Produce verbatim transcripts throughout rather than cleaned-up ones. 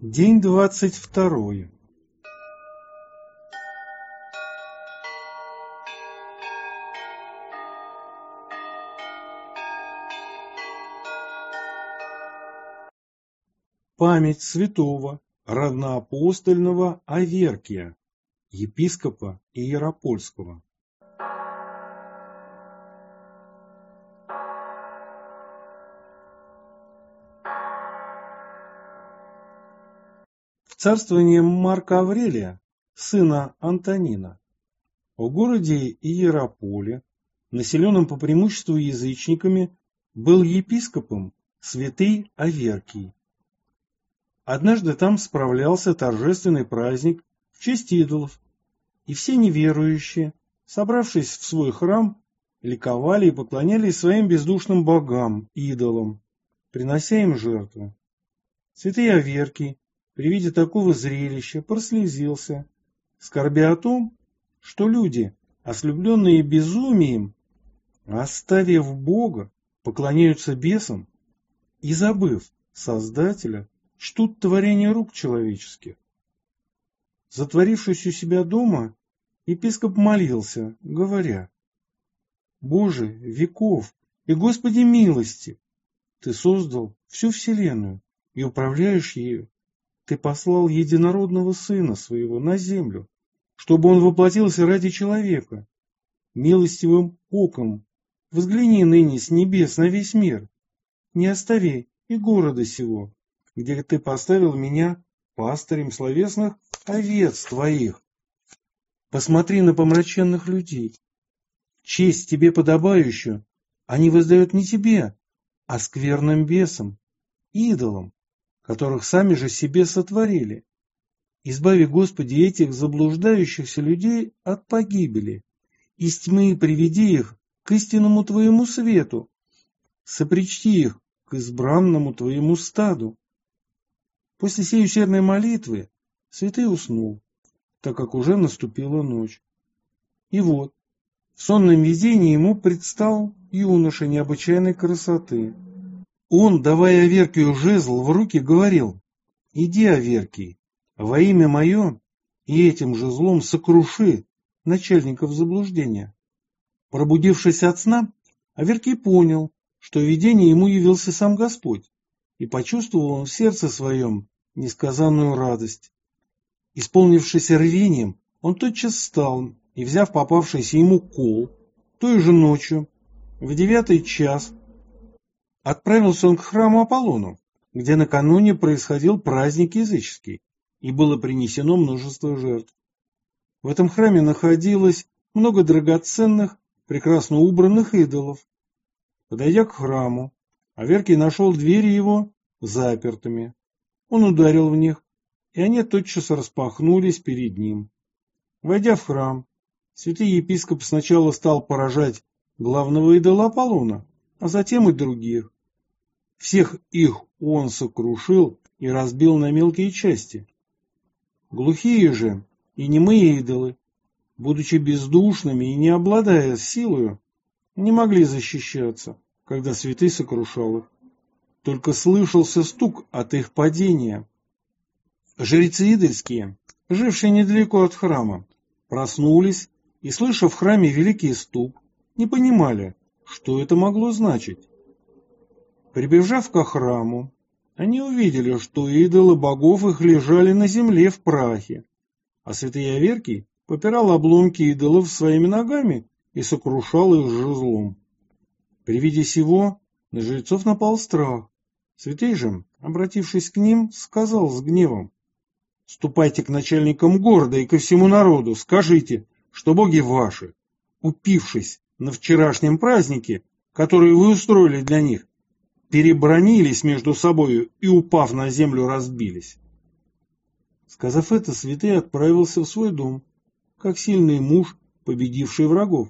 День двадцать второй. Память святого равноапостольного Аверкия, епископа Иеропольского. В царствовании Марка Аврелия, сына Антонина, в городе Иерополе, населенном по преимуществу язычниками, был епископом святый Аверкий. Однажды там справлялся торжественный праздник в честь идолов, и все неверующие, собравшись в свой храм, ликовали и поклонялись своим бездушным богам, идолам, принося им жертвы. Святый Аверкий при виде такого зрелища прослезился, скорбя о том, что люди, ослепленные безумием, оставив Бога, поклоняются бесам и, забыв Создателя, чтут творение рук человеческих. Затворившись у себя дома, епископ молился, говоря: «Боже веков и Господи милости, Ты создал всю вселенную и управляешь ею. Ты послал единородного Сына Своего на землю, чтобы Он воплотился ради человека. Милостивым оком взгляни ныне с небес на весь мир. Не остави и города сего, где Ты поставил меня пастырем словесных овец Твоих. Посмотри на помраченных людей. Честь Тебе подобающую они воздают не Тебе, а скверным бесам, идолам, которых сами же себе сотворили. Избави, Господи, этих заблуждающихся людей от погибели, из тьмы приведи их к истинному Твоему свету, сопричти их к избранному Твоему стаду». После сей усердной молитвы святый уснул, так как уже наступила ночь. И вот, в сонном видении ему предстал юноша необычайной красоты. Он, давая Аверкию жезл в руки, говорил: «Иди, Аверкий, во имя мое, и этим жезлом сокруши начальников заблуждения». Пробудившись от сна, Аверкий понял, что в видении ему явился сам Господь, и почувствовал он в сердце своем несказанную радость. Исполнившись рвением, он тотчас встал и, взяв попавшийся ему кол, той же ночью, в девятый час, отправился он к храму Аполлону, где накануне происходил праздник языческий, и было принесено множество жертв. В этом храме находилось много драгоценных, прекрасно убранных идолов. Подойдя к храму, Аверкий нашел двери его запертыми. Он ударил в них, и они тотчас распахнулись перед ним. Войдя в храм, святый епископ сначала стал поражать главного идола Аполлона, а затем и других. Всех их он сокрушил и разбил на мелкие части. Глухие же и немые идолы, будучи бездушными и не обладая силою, не могли защищаться, когда святый сокрушал их. Только слышался стук от их падения. Жрецы идольские, жившие недалеко от храма, проснулись и, слыша в храме великий стук, не понимали, что это могло значить. Прибежав ко храму, они увидели, что идолы богов их лежали на земле в прахе, а святый Аверкий попирал обломки идолов своими ногами и сокрушал их жезлом. При виде сего на жрецов напал страх. Святый же, обратившись к ним, сказал с гневом: «Ступайте к начальникам города и ко всему народу, скажите, что боги ваши, упившись на вчерашнем празднике, который вы устроили для них, перебранились между собою и, упав на землю, разбились». Сказав это, святый отправился в свой дом, как сильный муж, победивший врагов.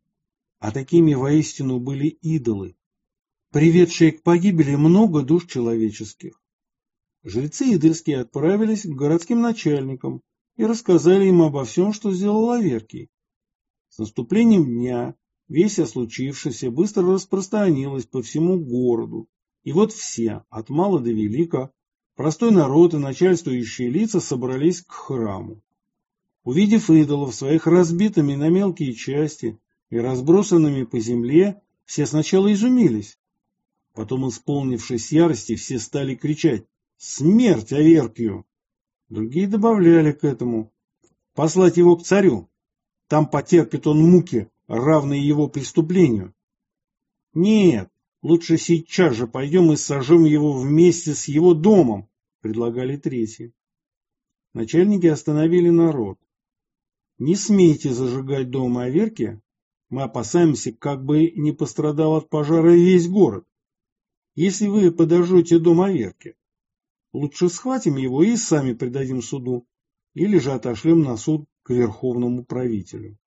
А такими воистину были идолы, приведшие к погибели много душ человеческих. Жрецы идольские отправились к городским начальникам и рассказали им обо всем, что сделал Аверкий. С наступлением дня весть о случившемся быстро распространилась по всему городу, и вот все, от мала до велика, Простой народ и начальствующие лица собрались к храму. Увидев идолов своих разбитыми на мелкие части и разбросанными по земле, все сначала изумились. Потом, исполнившись ярости, все стали кричать: «Смерть Аверкию!» Другие добавляли к этому: «Послать его к царю, там потерпит он муки, равные его преступлению». «Нет, лучше сейчас же пойдем и сожжем его вместе с его домом», предлагали третьи. Начальники остановили народ. «Не смейте зажигать дом Аверки, мы опасаемся, как бы не пострадал от пожара весь город. Если вы подожжете дом Аверки, лучше схватим его и сами предадим суду, или же отошлем на суд к верховному правителю».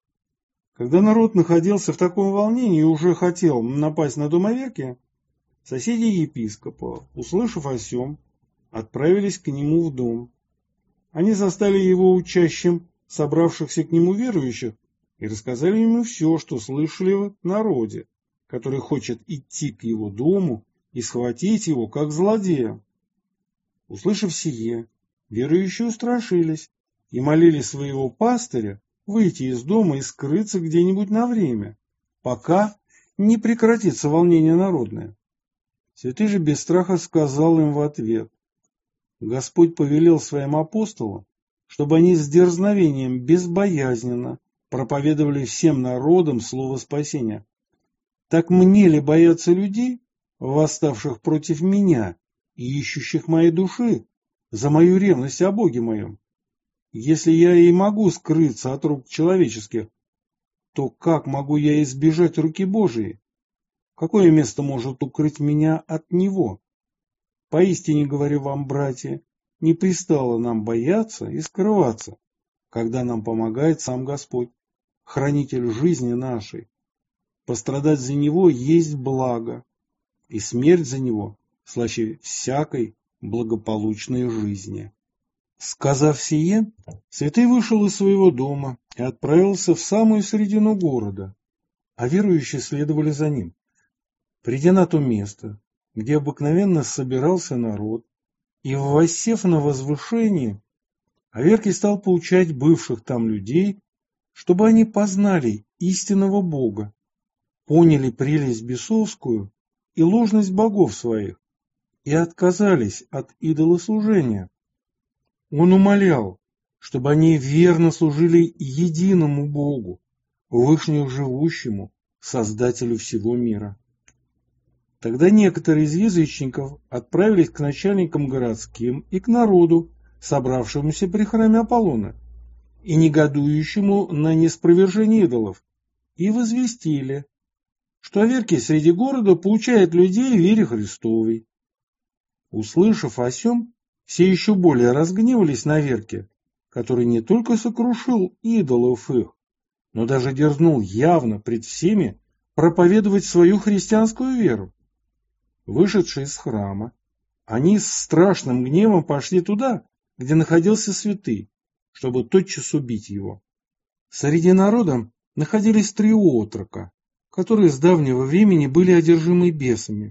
Когда народ находился в таком волнении и уже хотел напасть на дом Аверки, соседи епископа, услышав о сем, отправились к нему в дом. Они застали его учащим собравшихся к нему верующих и рассказали ему все, что слышали в народе, который хочет идти к его дому и схватить его, как злодея. Услышав сие, верующие устрашились и молили своего пастыря выйти из дома и скрыться где-нибудь на время, пока не прекратится волнение народное. Святый же без страха сказал им в ответ: «Господь повелел своим апостолам, чтобы они с дерзновением безбоязненно проповедовали всем народам слово спасения. Так мне ли бояться людей, восставших против меня и ищущих моей души за мою ревность о Боге моем? Если я и могу скрыться от рук человеческих, то как могу я избежать руки Божией? Какое место может укрыть меня от Него? Поистине говорю вам, братья, не пристало нам бояться и скрываться, когда нам помогает сам Господь, хранитель жизни нашей. Пострадать за Него есть благо, и смерть за Него слаще всякой благополучной жизни». Сказав сие, святый вышел из своего дома и отправился в самую середину города, а верующие следовали за ним. Придя на то место, где обыкновенно собирался народ, и воссев на возвышении, Аверкий стал поучать бывших там людей, чтобы они познали истинного Бога, поняли прелесть бесовскую и ложность богов своих, и отказались от идолослужения. Он умолял, чтобы они верно служили единому Богу, вышнему живущему, Создателю всего мира. Тогда некоторые из язычников отправились к начальникам городским и к народу, собравшемуся при храме Аполлона, и негодующему на неспровержение идолов, и возвестили, что Аверкий среди города поучает людей в вере Христовой. Услышав о сем, все еще более разгневались на Аверке, который не только сокрушил идолов их, но даже дерзнул явно пред всеми проповедовать свою христианскую веру. Вышедшие из храма, они с страшным гневом пошли туда, где находился святый, чтобы тотчас убить его. Среди народа находились три отрока, которые с давнего времени были одержимы бесами.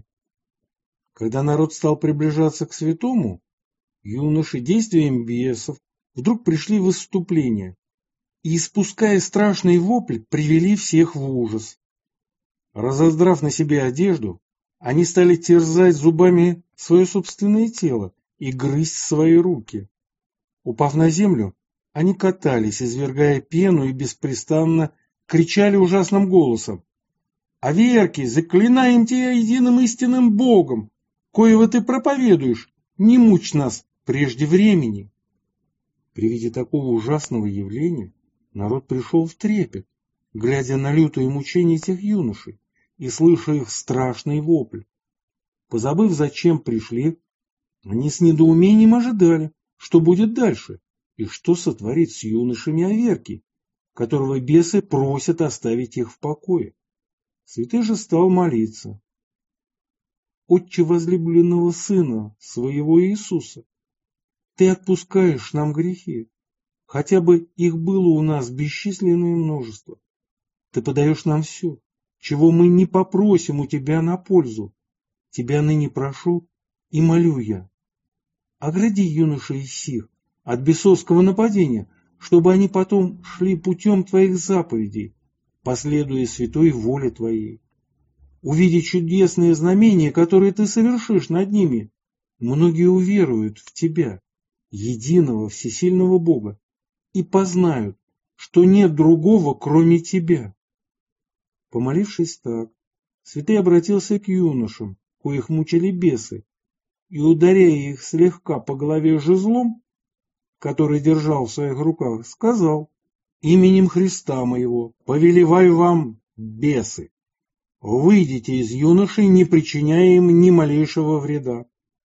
Когда народ стал приближаться к святому, юноши действием бесов вдруг пришли в исступление и, испуская страшный вопль, привели всех в ужас. Разоздрав на себе одежду, они стали терзать зубами свое собственное тело и грызть свои руки. Упав на землю, они катались, извергая пену, и беспрестанно кричали ужасным голосом: «Аверкий, заклинаем тебя единым истинным Богом, коего ты проповедуешь, не мучь нас прежде времени». При виде такого ужасного явления народ пришел в трепет, глядя на лютые мучения этих юношей и слыша их страшный вопль. Позабыв, зачем пришли, они с недоумением ожидали, что будет дальше и что сотворит с юношами Аверкий, которого бесы просят оставить их в покое. Святой же стал молиться: «Отче возлюбленного Сына своего Иисуса, Ты отпускаешь нам грехи, хотя бы их было у нас бесчисленное множество. Ты подаешь нам все, чего мы не попросим у Тебя на пользу. Тебя ныне прошу и молю я. огради юношей сих от бесовского нападения, чтобы они потом шли путем Твоих заповедей, последуя святой воле Твоей. Увидя чудесные знамения, которые Ты совершишь над ними, многие уверуют в Тебя, единого всесильного Бога, и познают, что нет другого, кроме Тебя. Помолившись так, святый обратился к юношам, коих мучили бесы, и, ударяя их слегка по голове жезлом, который держал в своих руках, сказал: «Именем Христа моего повелеваю вам, бесы, выйдите из юношей, не причиняя им ни малейшего вреда».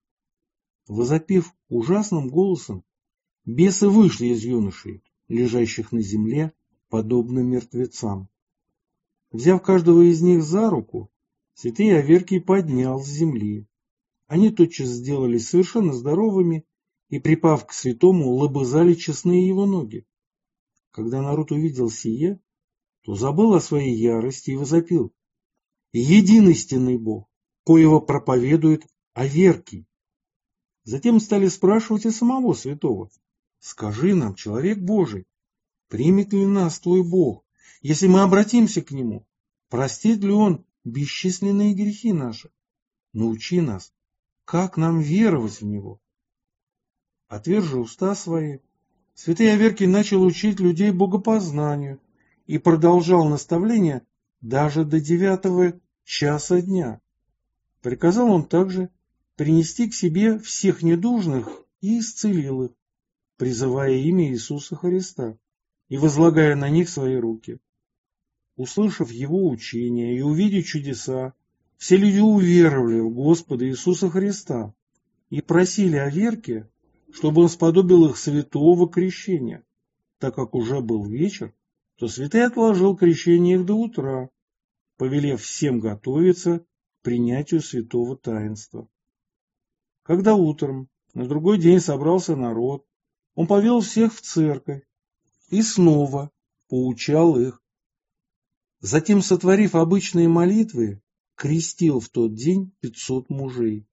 Возопив ужасным голосом, бесы вышли из юношей, лежащих на земле, подобно мертвецам. Взяв каждого из них за руку, святый Аверкий поднял с земли. Они тотчас сделались совершенно здоровыми и, припав к святому, лобызали честные его ноги. Когда народ увидел сие, то забыл о своей ярости и возопил: «Един истинный Бог, коего проповедует Аверкий». Затем стали спрашивать и самого святого: «Скажи нам, человек Божий, примет ли нас твой Бог, если мы обратимся к Нему? Простит ли Он бесчисленные грехи наши? Научи нас, как нам веровать в Него». Отвержи уста свои, святый Аверкий начал учить людей богопознанию и продолжал наставления даже до девятого часа дня. Приказал он также принести к себе всех недужных и исцелил их, призывая имя Иисуса Христа и возлагая на них свои руки. Услышав его учение и увидев чудеса, все люди уверовали в Господа Иисуса Христа и просили Аверкия, чтобы он сподобил их святого крещения. Так как уже был вечер, то святой отложил крещение их до утра, повелев всем готовиться к принятию святого таинства. Когда утром на другой день собрался народ, он повел всех в церковь и снова поучал их. Затем, сотворив обычные молитвы, крестил в тот день пятьсот мужей.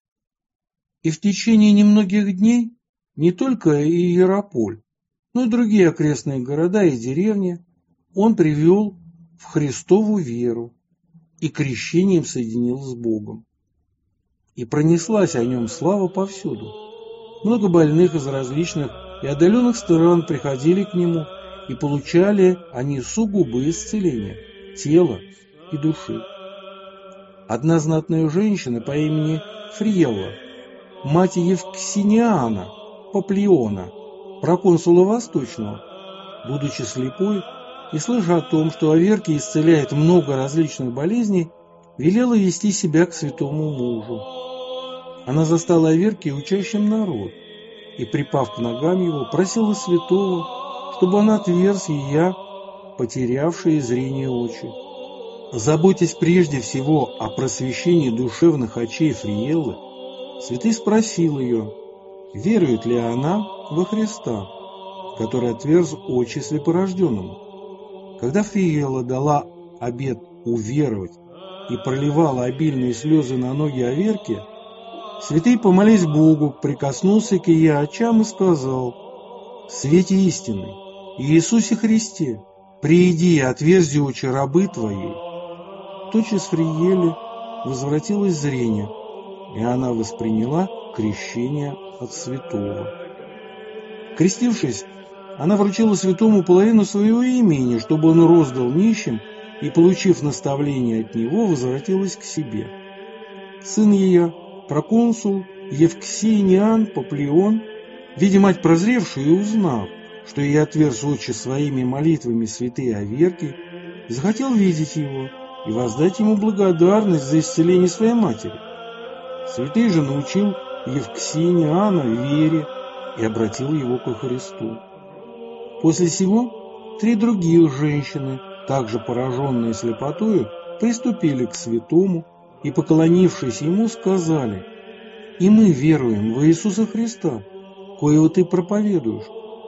И в течение немногих дней не только Иераполь, но и другие окрестные города и деревни он привел в Христову веру и крещением соединил с Богом. И пронеслась о нем слава повсюду. Много больных из различных и отдаленных стран приходили к нему, и получали они сугубое исцеление тела и души. Одна знатная женщина по имени Фриелла, мать Евксиниана Паплиона, проконсула Восточного, будучи слепой и слыша о том, что Аверкий исцеляет много различных болезней, велела вести себя к святому мужу. Она застала Аверкия учащим народ и, припав к ногам его, просила святого, чтобы он отверз ее, потерявшие зрение очи. Заботясь прежде всего о просвещении душевных очей Фриеллы, святый спросил ее, верует ли она во Христа, который отверз очи слепорожденному. Когда Фриелла дала обет уверовать и проливала обильные слезы на ноги Аверкия, святый, помолясь Богу, прикоснулся к ее очам и сказал: «В свете истины, Иисусе Христе, прииди и отверзи очи рабы Твоей». Тотчас Фриелле возвратилось зрение, и она восприняла крещение от святого. Крестившись, она вручила святому половину своего имени, чтобы он роздал нищим, и, получив наставление от него, возвратилась к себе. Сын ее, проконсул Евксиниан Паплион, видя мать прозревшую и узнав, что ей отверз очи своими молитвами святый Аверкий, захотел видеть его и воздать ему благодарность за исцеление своей матери. Святый же научил Евксиниана вере и обратил его ко Христу. После сего три других женщины, также пораженные слепотою, приступили к святому и, поклонившись ему, сказали: «И мы веруем в Иисуса Христа, коего ты проповедуешь.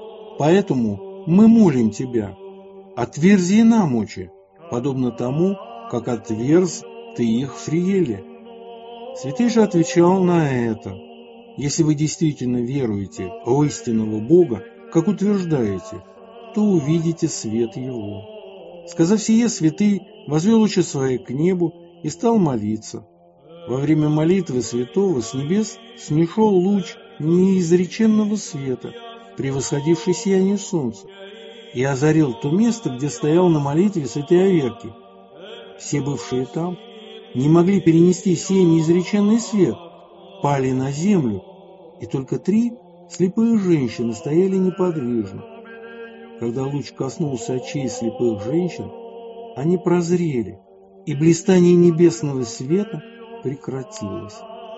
Поэтому мы молим тебя, отверзи нам очи, подобно тому, как отверз ты их Фриелле». Святый же отвечал на это: Если вы действительно веруете в истинного Бога, как утверждаете, то увидите свет Его». Сказав сие, святый возвел очи свои к небу и стал молиться. Во время молитвы святого с небес снишел луч неизреченного света, превосходивший сияние солнца, и озарил то место, где стоял на молитве святой Аверкий. Все бывшие там не могли перенести сей неизреченный свет, пали на землю, и только три слепые женщины стояли неподвижно. Когда луч коснулся очей слепых женщин, они прозрели, и блистание небесного света прекратилось.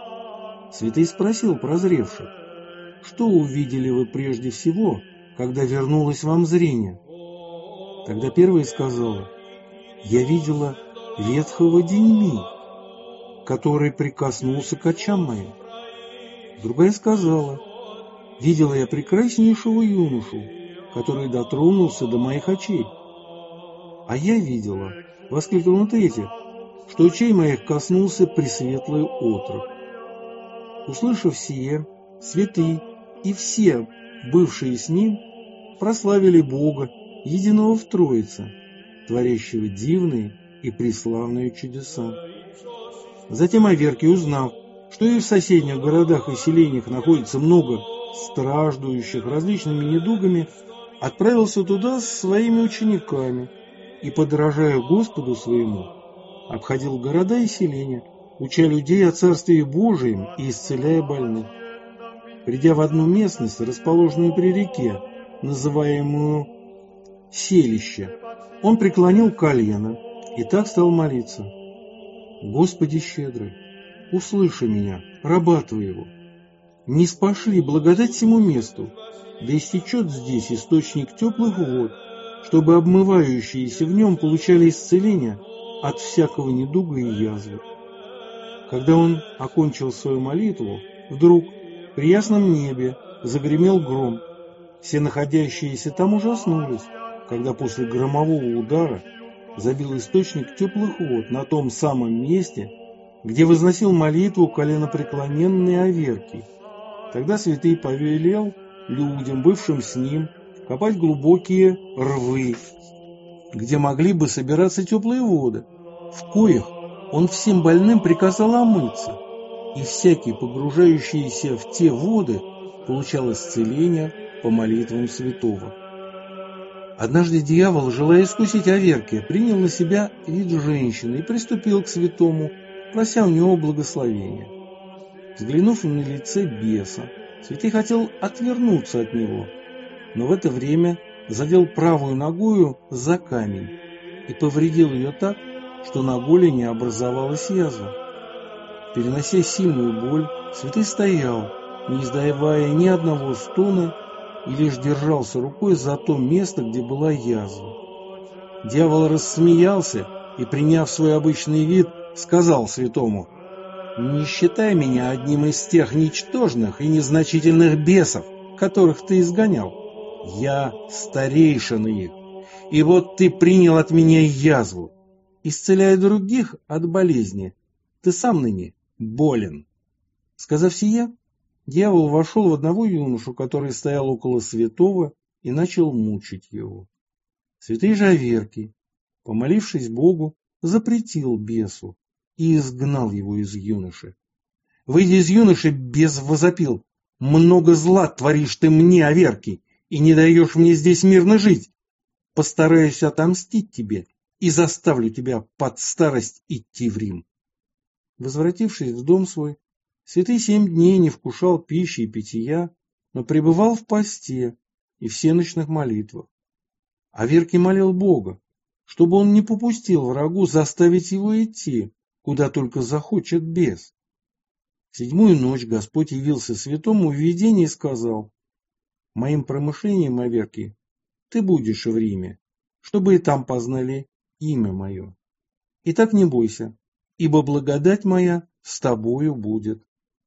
Святый спросил прозревших: «Что увидели вы прежде всего, когда вернулось вам зрение?» Тогда первая сказала: «Я видела ветхого Деньми, который прикоснулся к очам моим». Другая сказала: «Видела я прекраснейшего юношу, который дотронулся до моих очей». «А я видела», — воскликнула третья, «что очей моих коснулся пресветлый отрок». Услышав сие, святый и все, бывшие с ним, прославили Бога, единого в Троице, творящего дивные и преславные чудеса. Затем Аверкий, узнав, что и в соседних городах и селениях находится много страждущих различными недугами, отправился туда с своими учениками и, подражая Господу своему, обходил города и селения, уча людей о Царстве Божием и исцеляя больных. Придя в одну местность, расположенную при реке, называемую Селище, он преклонил колено и так стал молиться: «Господи щедрый, услыши меня, раба Твоего. Не спошли благодать всему месту, да истечет здесь источник теплых вод, чтобы обмывающиеся в нем получали исцеление от всякого недуга и язвы». Когда он окончил свою молитву, вдруг при ясном небе загремел гром. Все находящиеся там ужаснулись, когда после громового удара забил источник теплых вод на том самом месте, где возносил молитву коленопреклоненный Аверкий. Тогда святый повелел людям, бывшим с ним, копать глубокие рвы, где могли бы собираться теплые воды, в коих он всем больным приказал омыться, и всякий, погружающийся в те воды, получал исцеление по молитвам святого. Однажды дьявол, желая искусить Аверкия, принял на себя вид женщины и приступил к святому, прося у него благословения. Взглянув на лице беса, святый хотел отвернуться от него, но в это время задел правую ногою за камень и повредил ее так, что на голени образовалась язва. Перенося сильную боль, святый стоял, не издавая ни одного стона, и лишь держался рукой за то место, где была язва. Дьявол рассмеялся и, приняв свой обычный вид, сказал святому: «Не считай меня одним из тех ничтожных и незначительных бесов, которых ты изгонял. Я старейшина их, и вот ты принял от меня язву. Исцеляя других от болезни, ты сам ныне болен». Сказав сие, дьявол вошел в одного юношу, который стоял около святого, и начал мучить его. Святый же Аверкий, помолившись Богу, запретил бесу и изгнал его из юноши. Выйдя из юноши, бес возопил: «Много зла творишь ты мне, Аверкий, и не даешь мне здесь мирно жить. Постараюсь отомстить тебе и заставлю тебя под старость идти в Рим». Возвратившись в дом свой, святый семь дней не вкушал пищи и питья, но пребывал в посте и всеночных молитвах. Аверкий молил Бога, чтобы он не попустил врагу заставить его идти, куда только захочет бес. В седьмую ночь Господь явился святому в видении и сказал: «Моим промышлением, Аверкий, ты будешь в Риме, чтобы и там познали имя мое. Итак, не бойся, ибо благодать моя с тобою будет».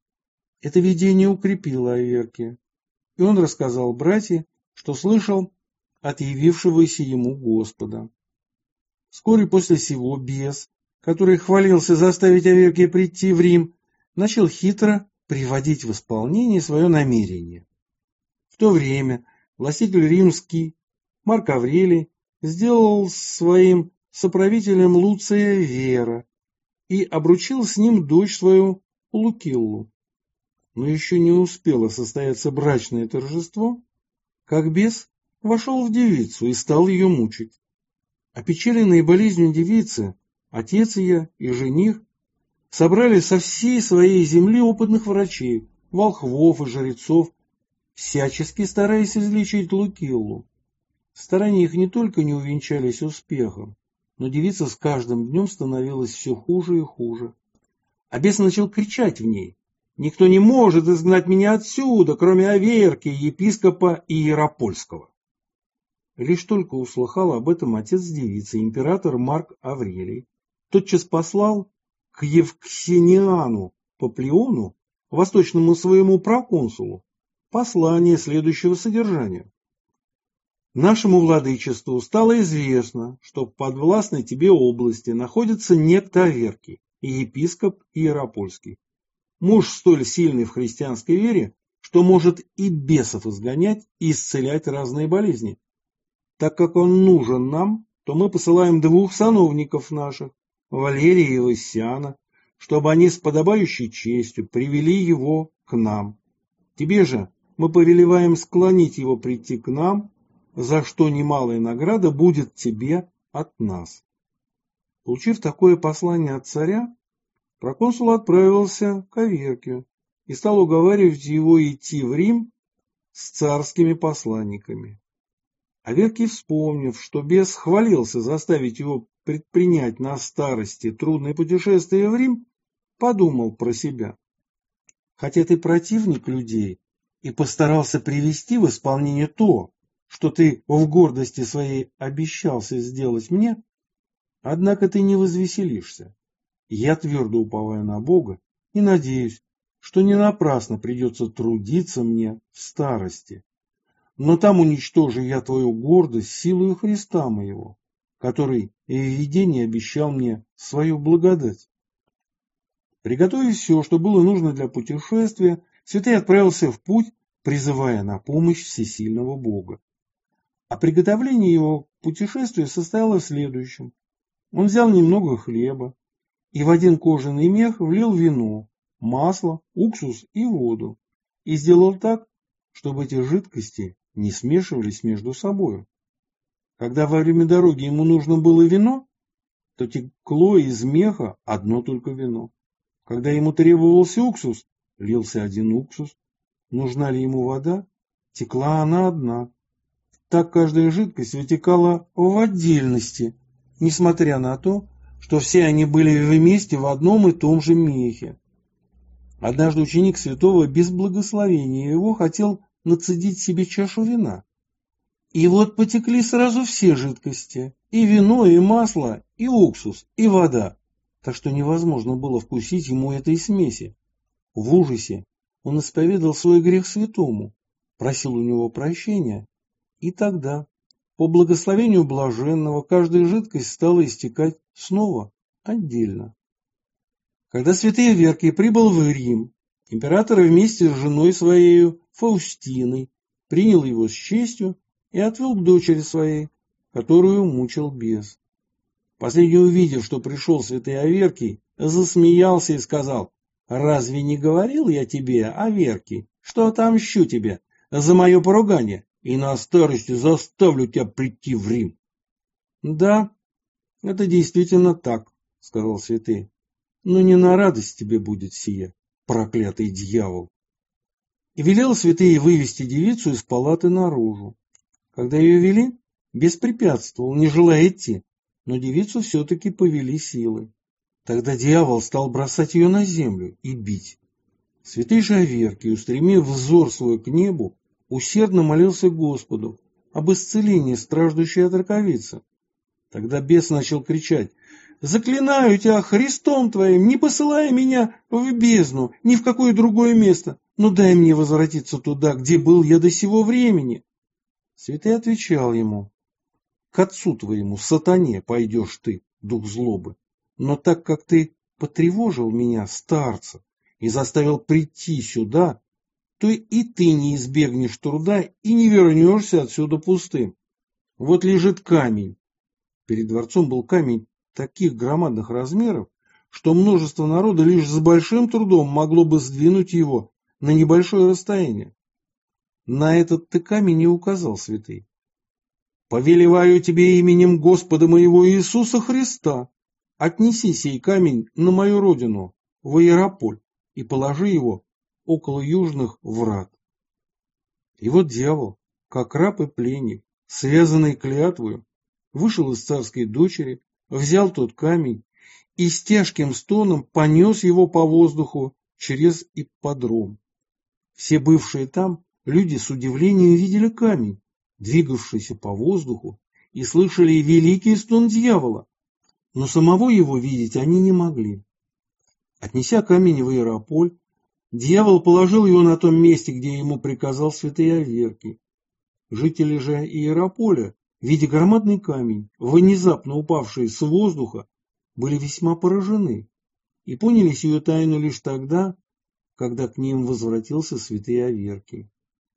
Это видение укрепило Аверкия, и он рассказал братьям, что слышал от явившегося ему Господа. Вскоре после сего бес, который хвалился заставить Аверкия прийти в Рим, начал хитро приводить в исполнение свое намерение. В то время властитель римский Марк Аврелий сделал своим соправителем Луция Вера и обручил с ним дочь свою Лукиллу. Но еще не успело состояться брачное торжество, как бес вошел в девицу и стал ее мучить. Опечаленные болезнью девицы, отец ее и жених собрали со всей своей земли опытных врачей, волхвов и жрецов, всячески стараясь излечить Лукиллу. Старания их не только не увенчались успехом, но девица с каждым днем становилась все хуже и хуже. А бес начал кричать в ней: «Никто не может изгнать меня отсюда, кроме Аверки, епископа Иеропольского». Лишь только услыхал об этом отец девицы, император Марк Аврелий, тотчас послал к Евксиниану Паплиону, восточному своему проконсулу, послание следующего содержания. Нашему владычеству стало известно, что в подвластной тебе области находится некто Аверкий и епископ Иеропольский, муж столь сильный в христианской вере, что может и бесов изгонять и исцелять разные болезни. Так как он нужен нам, то мы посылаем двух сановников наших, Валерия и Вассиана, чтобы они с подобающей честью привели его к нам. Тебе же мы повелеваем склонить его прийти к нам, за что немалая награда будет тебе от нас. Получив такое послание от царя, проконсул отправился к Аверкию и стал уговаривать его идти в Рим с царскими посланниками. Аверкий, вспомнив, что бес хвалился заставить его предпринять на старости трудное путешествие в Рим, подумал про себя: хотя ты противник людей и постарался привести в исполнение то, что ты в гордости своей обещался сделать мне, однако ты не возвеселишься. Я твердо уповаю на Бога и надеюсь, что не напрасно придется трудиться мне в старости. Но там уничтожу я твою гордость силою Христа моего, который и в видении обещал мне свою благодать. Приготовив все, что было нужно для путешествия, святый отправился в путь, призывая на помощь всесильного Бога. А приготовление его к путешествию состояло в следующем. Он взял немного хлеба и в один кожаный мех влил вино, масло, уксус и воду, и сделал так, чтобы эти жидкости не смешивались между собой. Когда во время дороги ему нужно было вино, то текло из меха одно только вино. Когда ему требовался уксус, лился один уксус. Нужна ли ему вода, текла она одна. Так каждая жидкость вытекала в отдельности, несмотря на то, что все они были вместе в одном и том же мехе. Однажды ученик святого без благословения его хотел нацедить себе чашу вина. И вот потекли сразу все жидкости, и вино, и масло, и уксус, и вода, так что невозможно было вкусить ему этой смеси. В ужасе он исповедал свой грех святому, просил у него прощения, и тогда, по благословению блаженного, каждая жидкость стала истекать снова отдельно. Когда святый Аверкий прибыл в Рим, император вместе с женой своей Фаустиной принял его с честью и отвел к дочери своей, которую мучил бес. Последний, увидев, что пришел святый Аверкий, засмеялся и сказал: «Разве не говорил я тебе, Аверкий, что отомщу тебе за мое поругание и на старости заставлю тебя прийти в Рим?» «Да, это действительно так», — сказал святый, — «но не на радость тебе будет сия, проклятый дьявол». И велел святые вывести девицу из палаты наружу. Когда ее вели, бес препятствовал, не желая идти, но девицу все-таки повели силой. Тогда дьявол стал бросать ее на землю и бить. Святый же Аверкий, устремив взор свой к небу, усердно молился Господу об исцелении страждущей от раковицы. Тогда бес начал кричать: «Заклинаю тебя Христом твоим, не посылай меня в бездну, ни в какое другое место, но дай мне возвратиться туда, где был я до сего времени». Святый отвечал ему: «К отцу твоему, сатане, пойдешь ты, дух злобы, но так как ты потревожил меня, старца, и заставил прийти сюда, то и ты не избегнешь труда и не вернешься отсюда пустым. Вот лежит камень. Перед дворцом был камень таких громадных размеров, что множество народа лишь с большим трудом могло бы сдвинуть его на небольшое расстояние. На этот ты камень и указал святый. Повелеваю тебе именем Господа моего Иисуса Христа, отнеси сей камень на мою родину, в Иераполь, и положи его около южных врат. И вот дьявол, как раб и пленник, связанный клятвою, вышел из царской дочери, взял тот камень и с тяжким стоном понес его по воздуху через ипподром. Все бывшие там люди с удивлением видели камень, двигавшийся по воздуху, и слышали великий стон дьявола, но самого его видеть они не могли. Отнеся камень в Иераполь, дьявол положил его на том месте, где ему приказал святый Аверкий. Жители же Иераполя, видя громадный камень, внезапно упавший с воздуха, были весьма поражены и поняли сию тайну лишь тогда, когда к ним возвратился святый Аверкий.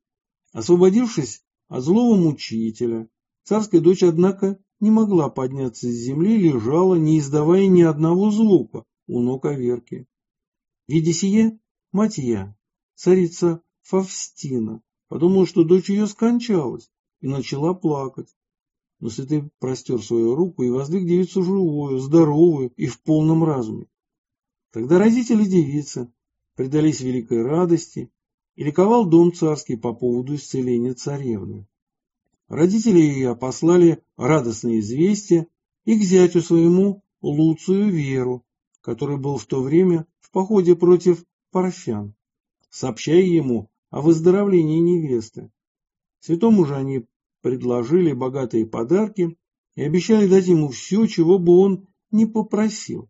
Освободившись от злого мучителя, царская дочь, однако, не могла подняться с земли, лежала, не издавая ни одного звука у ног Аверкия. Видя сие, мать я, царица Фавстина, подумала, что дочь ее скончалась, и начала плакать. Но святый простер свою руку и воздвиг девицу живую, здоровую и в полном разуме. Тогда родители девицы предались великой радости, и ликовал дом царский по поводу исцеления царевны. Родители ее послали радостное известие и к зятю своему Луцию Веру, который был в то время в походе против парфян, сообщая ему о выздоровлении невесты. Святому же они предложили богатые подарки и обещали дать ему все, чего бы он ни попросил.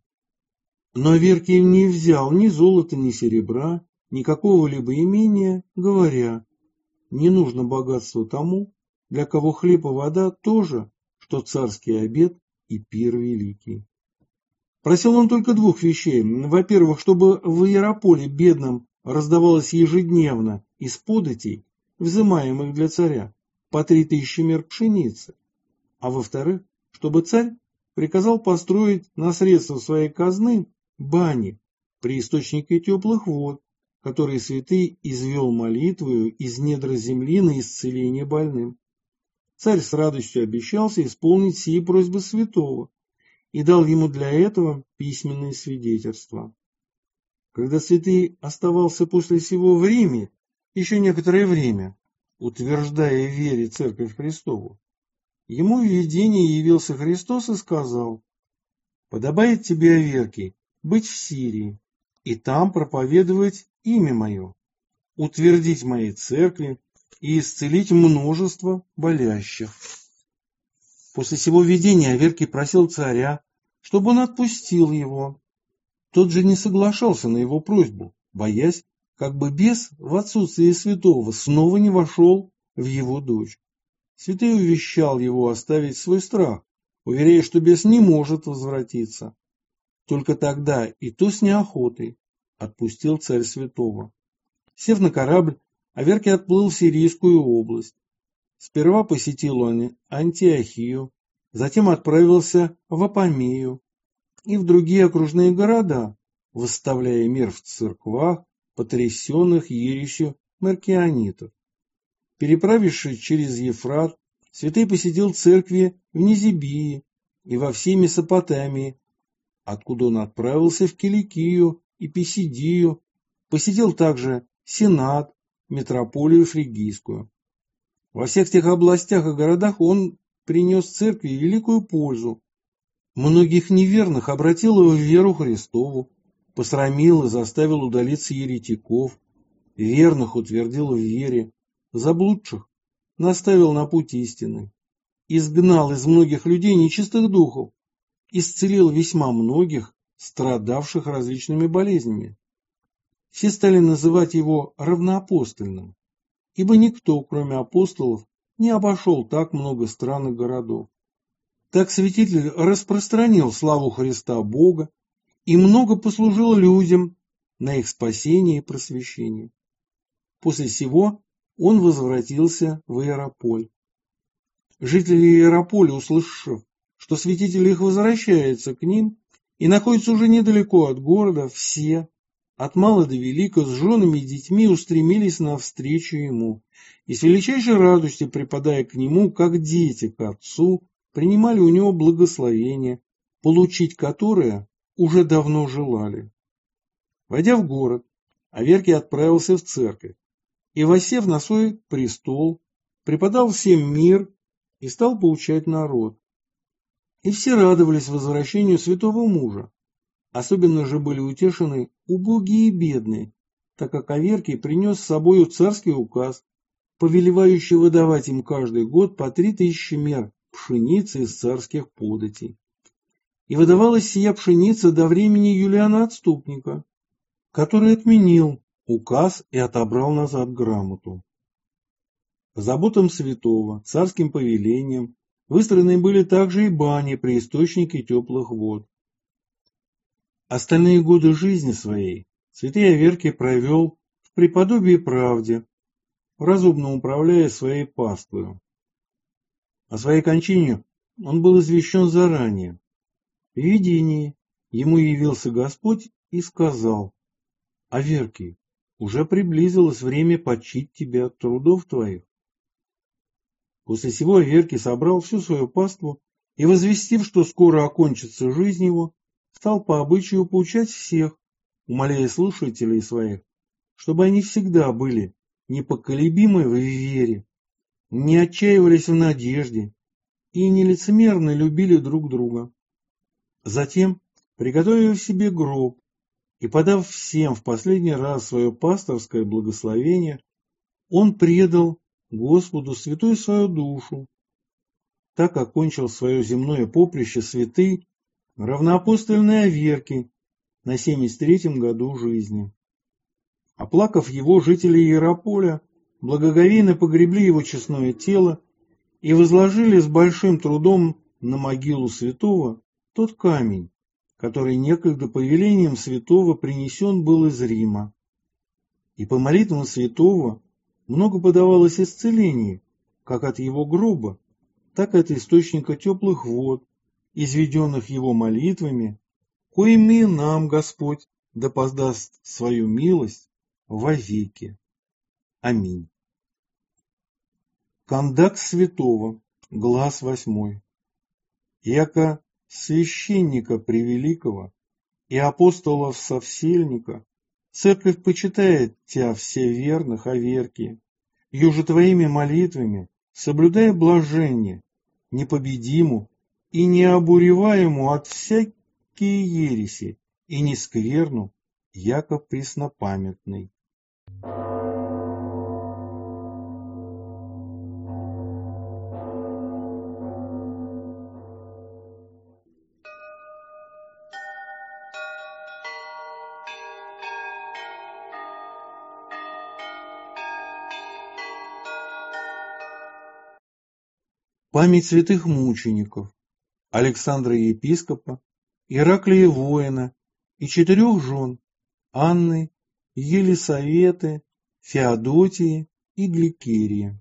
Но Аверкий не взял ни золота, ни серебра, ни какого-либо имения, говоря: не нужно богатство тому, для кого хлеб и вода тоже, что царский обед и пир великий. Просил он только двух вещей. Во-первых, чтобы в Иераполе бедным раздавалось ежедневно из податей, взимаемых для царя, по три тысячи мер пшеницы. А во-вторых, чтобы царь приказал построить на средства своей казны бани при источнике теплых вод, которые святый извел молитвою из недр земли на исцеление больным. Царь с радостью обещался исполнить сии просьбы святого и дал ему для этого письменные свидетельства. Когда святый оставался после сего в Риме еще некоторое время, утверждая в вере Церковь Христову, ему в видении явился Христос и сказал: «Подобает тебе, Аверкий, быть в Сирии и там проповедовать имя мое, утвердить мои церкви и исцелить множество болящих». После сего видения Аверкий просил царя, чтобы он отпустил его. Тот же не соглашался на его просьбу, боясь, как бы бес в отсутствие святого снова не вошел в его дочь. Святый увещал его оставить свой страх, уверяя, что бес не может возвратиться. Только тогда, и то с неохотой, отпустил царь святого. Сев на корабль, Аверкий отплыл в Сирийскую область. Сперва посетил он Антиохию, затем отправился в Апамею и в другие окружные города, восставляя мир в церквах, потрясенных ересью маркионитов. Переправившись через Ефрат, святый посетил церкви в Низибии и во всей Месопотамии, откуда он отправился в Киликию и Писидию, посетил также Сенат, метрополию Фригийскую. Во всех тех областях и городах он принес церкви великую пользу. Многих неверных обратил в веру Христову, посрамил и заставил удалиться еретиков, верных утвердил в вере, заблудших наставил на путь истины, изгнал из многих людей нечистых духов, исцелил весьма многих, страдавших различными болезнями. Все стали называть его равноапостольным, ибо никто, кроме апостолов, не обошел так много стран и городов. Так святитель распространил славу Христа Бога и много послужил людям, на их спасение и просвещение. После сего он возвратился в Иераполь. Жители Иераполя, услышав, что святитель их возвращается к ним и находится уже недалеко от города, все, от мала до велика, с женами и детьми устремились навстречу ему, и с величайшей радостью, припадая к нему, как дети к отцу, принимали у него благословение, получить которое уже давно желали. Войдя в город, Аверкий отправился в церковь и, воссев на свой престол, преподал всем мир и стал поучать народ. И все радовались возвращению святого мужа. Особенно же были утешены убогие и бедные, так как Аверкий принес с собою царский указ, повелевающий выдавать им каждый год по три тысячи мер пшеницы из царских податей. И выдавалась сия пшеница до времени Юлиана Отступника, который отменил указ и отобрал назад грамоту. По заботам святого, царским повелением, выстроены были также и бани при источнике теплых вод. Остальные годы жизни своей святый Аверкий провел в преподобии правде, разумно управляя своей паствою. О своей кончине он был извещен заранее. В видении ему явился Господь и сказал: «Аверкий, уже приблизилось время почить тебя от трудов твоих». После сего Аверкий собрал всю свою паству и, возвестив, что скоро окончится жизнь его, стал по обычаю поучать всех, умоляя слушателей своих, чтобы они всегда были непоколебимы в вере, не отчаивались в надежде и нелицемерно любили друг друга. Затем, приготовив себе гроб и подав всем в последний раз свое пасторское благословение, он предал Господу святую свою душу. Так окончил свое земное поприще святый равноапостольный Аверкий на семьдесят третьем году жизни. Оплакав его, жители Иераполя благоговейно погребли его честное тело и возложили с большим трудом на могилу святого тот камень, который некогда по велениям святого принесен был из Рима. И по молитвам святого много подавалось исцелений, как от его гроба, так и от источника теплых вод, изведенных его молитвами, коими и нам Господь да поздаст свою милость вовеки. Аминь. Кондак святого, глас восьмой. Яко священника превеликого и апостолов совсельника, церковь почитает тебя все верных, Аверкий, и уже твоими молитвами, соблюдая блажение, непобедиму и необуреваему от всякие ереси и не скверну, яко преснопамятный. Память святых мучеников Александра епископа, Ираклия воина и четырех жен Анны, Елисаветы, Феодотии и Гликерии.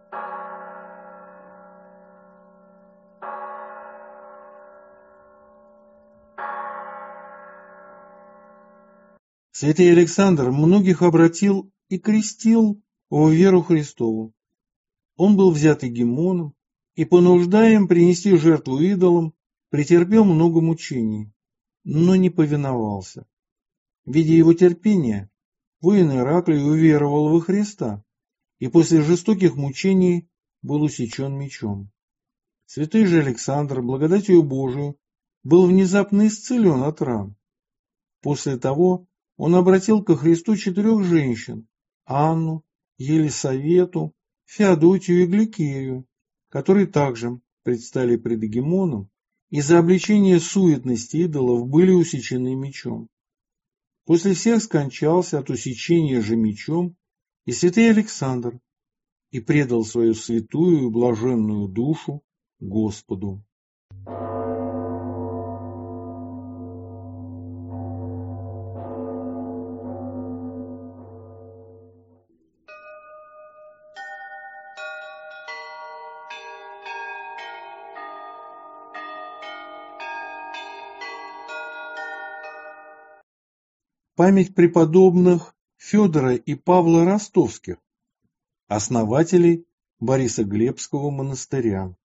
Святый Александр многих обратил и крестил в веру Христову. Он был взят игуменом и, понуждаем принести жертву идолам, претерпел много мучений, но не повиновался. Видя его терпение, воин Ираклий уверовал во Христа и после жестоких мучений был усечен мечом. Святой же Александр, благодатью Божию, был внезапно исцелен от ран. После того он обратил ко Христу четырех женщин – Анну, Елисавету, Феодотию и Гликерию, которые также предстали пред игуменом и за обличение суетности идолов были усечены мечом. После всех скончался от усечения же мечом и святый Александр и предал свою святую и блаженную душу Господу. память преподобных Федора и Павла Ростовских, основателей Борисоглебского монастыря.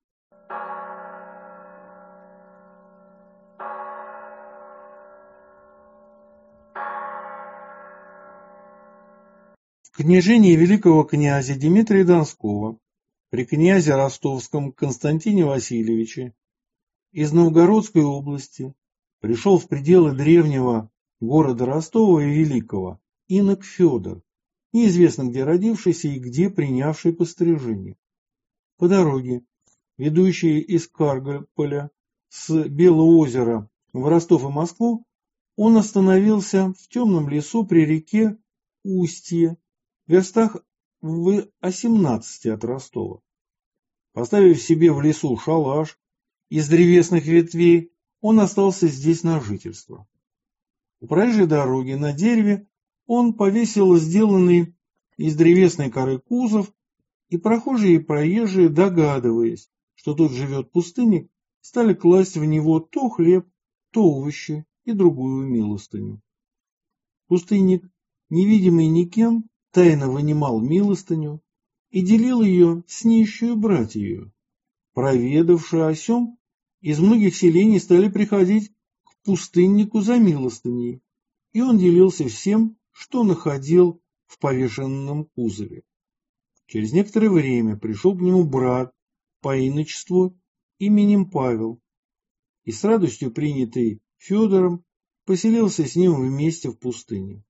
В княжении великого князя Дмитрия Донского при князе Ростовском Константине Васильевиче из Новгородской области пришел в пределы древнего города Ростова и Великого инок Федор, неизвестно где родившийся и где принявший пострижение. По дороге, ведущей из Каргополя с Белого озера в Ростов и Москву, он остановился в темном лесу при реке Устье, в верстах в восемнадцати от Ростова. Поставив себе в лесу шалаш из древесных ветвей, он остался здесь на жительство. У проезжей дороги на дереве он повесил сделанный из древесной коры кузов, и прохожие и проезжие, догадываясь, что тут живет пустынник, стали класть в него то хлеб, то овощи и другую милостыню. Пустынник, невидимый никем, тайно вынимал милостыню и делил ее с нищую братьею. Проведавши о сем, из многих селений стали приходить к пустыннику за милостыней, и он делился всем, что находил в повешенном кузове. Через некоторое время пришел к нему брат по иночеству именем Павел, и с радостью принятый Федором поселился с ним вместе в пустыне.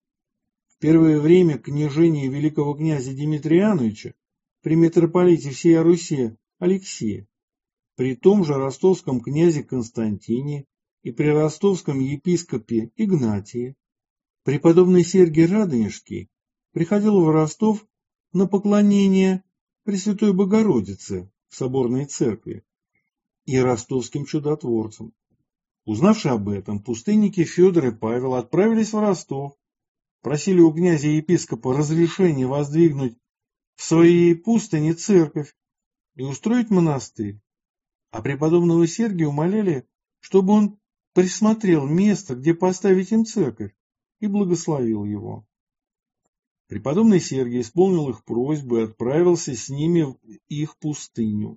В первое время княжения великого князя Дмитрия Иоанновича при митрополите всей Руси Алексея, при том же ростовском князе Константине и при ростовском епископе Игнатии, преподобный Сергий Радонежский приходил в Ростов на поклонение Пресвятой Богородице в соборной церкви и ростовским чудотворцам. Узнавши об этом, пустынники Федор и Павел отправились в Ростов, просили у князя-епископа разрешения воздвигнуть в своей пустыне церковь и устроить монастырь, а преподобного Сергия умоляли, чтобы он присмотрел место, где поставить им церковь, и благословил его. Преподобный Сергий исполнил их просьбу и отправился с ними в их пустыню.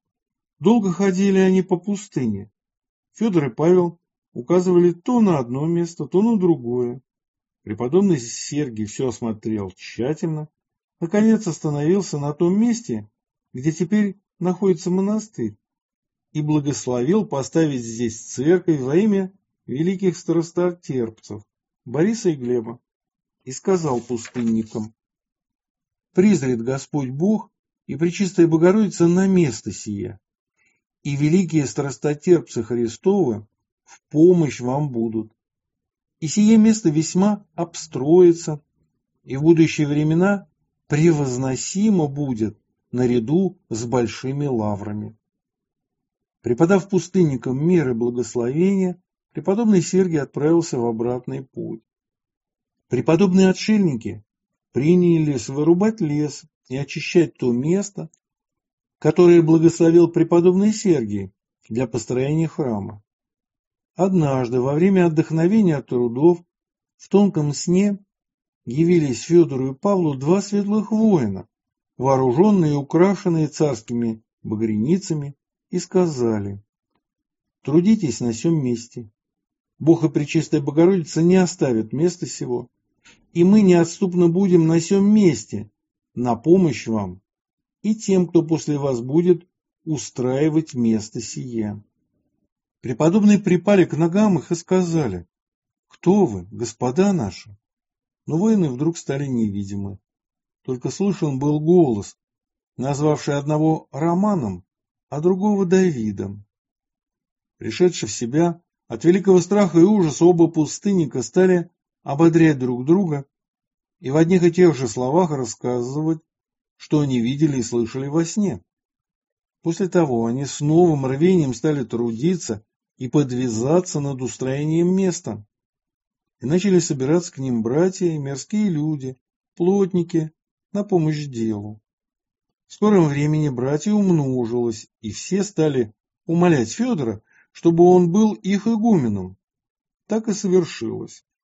Долго ходили они по пустыне. Федор и Павел указывали то на одно место, то на другое. Преподобный Сергий все осмотрел тщательно, наконец остановился на том месте, где теперь находится монастырь, и благословил поставить здесь церковь во имя великих старостотерпцев Бориса и Глеба, и сказал пустынникам: «Призрит Господь Бог и Пречистая Богородица на место сие, и великие старостотерпцы Христовы в помощь вам будут. И сие место весьма обстроится, и в будущие времена превозносимо будет наряду с большими лаврами». Преподав пустынникам меры благословения, преподобный Сергий отправился в обратный путь. Преподобные отшельники принялись вырубать лес и очищать то место, которое благословил преподобный Сергий для построения храма. Однажды, во время отдохновения от трудов, в тонком сне явились Федору и Павлу два светлых воина, вооруженные и украшенные царскими багряницами, и сказали: «Трудитесь на сем месте. Бог и Пречистая Богородица не оставят места сего, и мы неотступно будем на сем месте на помощь вам и тем, кто после вас будет устраивать место сие». Преподобные припали к ногам их и сказали: «Кто вы, господа наши?» Но воины вдруг стали невидимы. Только слышен был голос, назвавший одного Романом, а другого Давидом. Пришедши в себя от великого страха и ужаса, оба пустынника стали ободрять друг друга и в одних и тех же словах рассказывать, что они видели и слышали во сне. После того они с новым рвением стали трудиться и подвязаться над устроением места. И начали собираться к ним братья и мирские люди, плотники, на помощь делу. В скором времени братья умножилось, и все стали умолять Федора, чтобы он был их игуменом. Так и совершилось.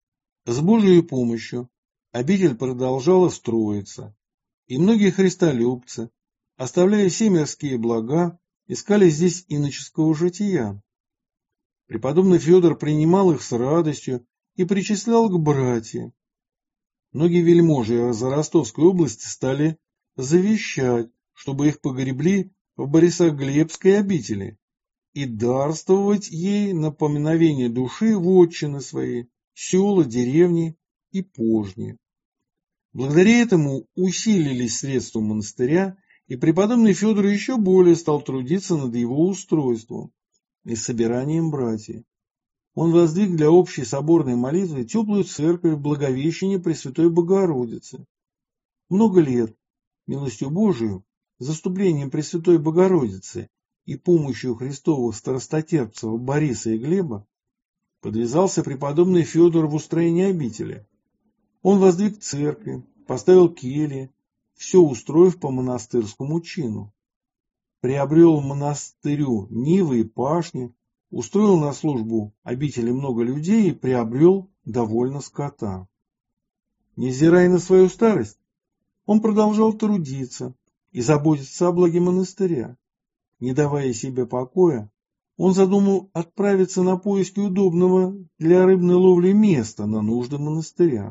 С Божьей помощью обитель продолжала строиться, и многие христолюбцы, оставляя все мирские блага, искали здесь иноческого жития. Преподобный Федор принимал их с радостью и причислял к братьям. Многие вельможи из Ростовской области стали завещать, чтобы их погребли в Борисоглебской обители и дарствовать ей на поминовение души вотчины своей, села, деревни и пожни. Благодаря этому усилились средства монастыря, и преподобный Федор еще более стал трудиться над его устройством и собиранием братьев. Он воздвиг для общей соборной молитвы теплую церковь в Благовещении Пресвятой Богородицы. Много лет, милостью Божию, заступлением Пресвятой Богородицы и помощью Христовых старостотерпцев Бориса и Глеба, подвязался преподобный Федор в устроении обители. Он воздвиг церкви, поставил кельи, все устроив по монастырскому чину. Приобрел монастырю нивы и пашни, устроил на службу обители много людей и приобрел довольно скота. Невзирая на свою старость, он продолжал трудиться и заботиться о благе монастыря. Не давая себе покоя, он задумал отправиться на поиски удобного для рыбной ловли места на нужды монастыря.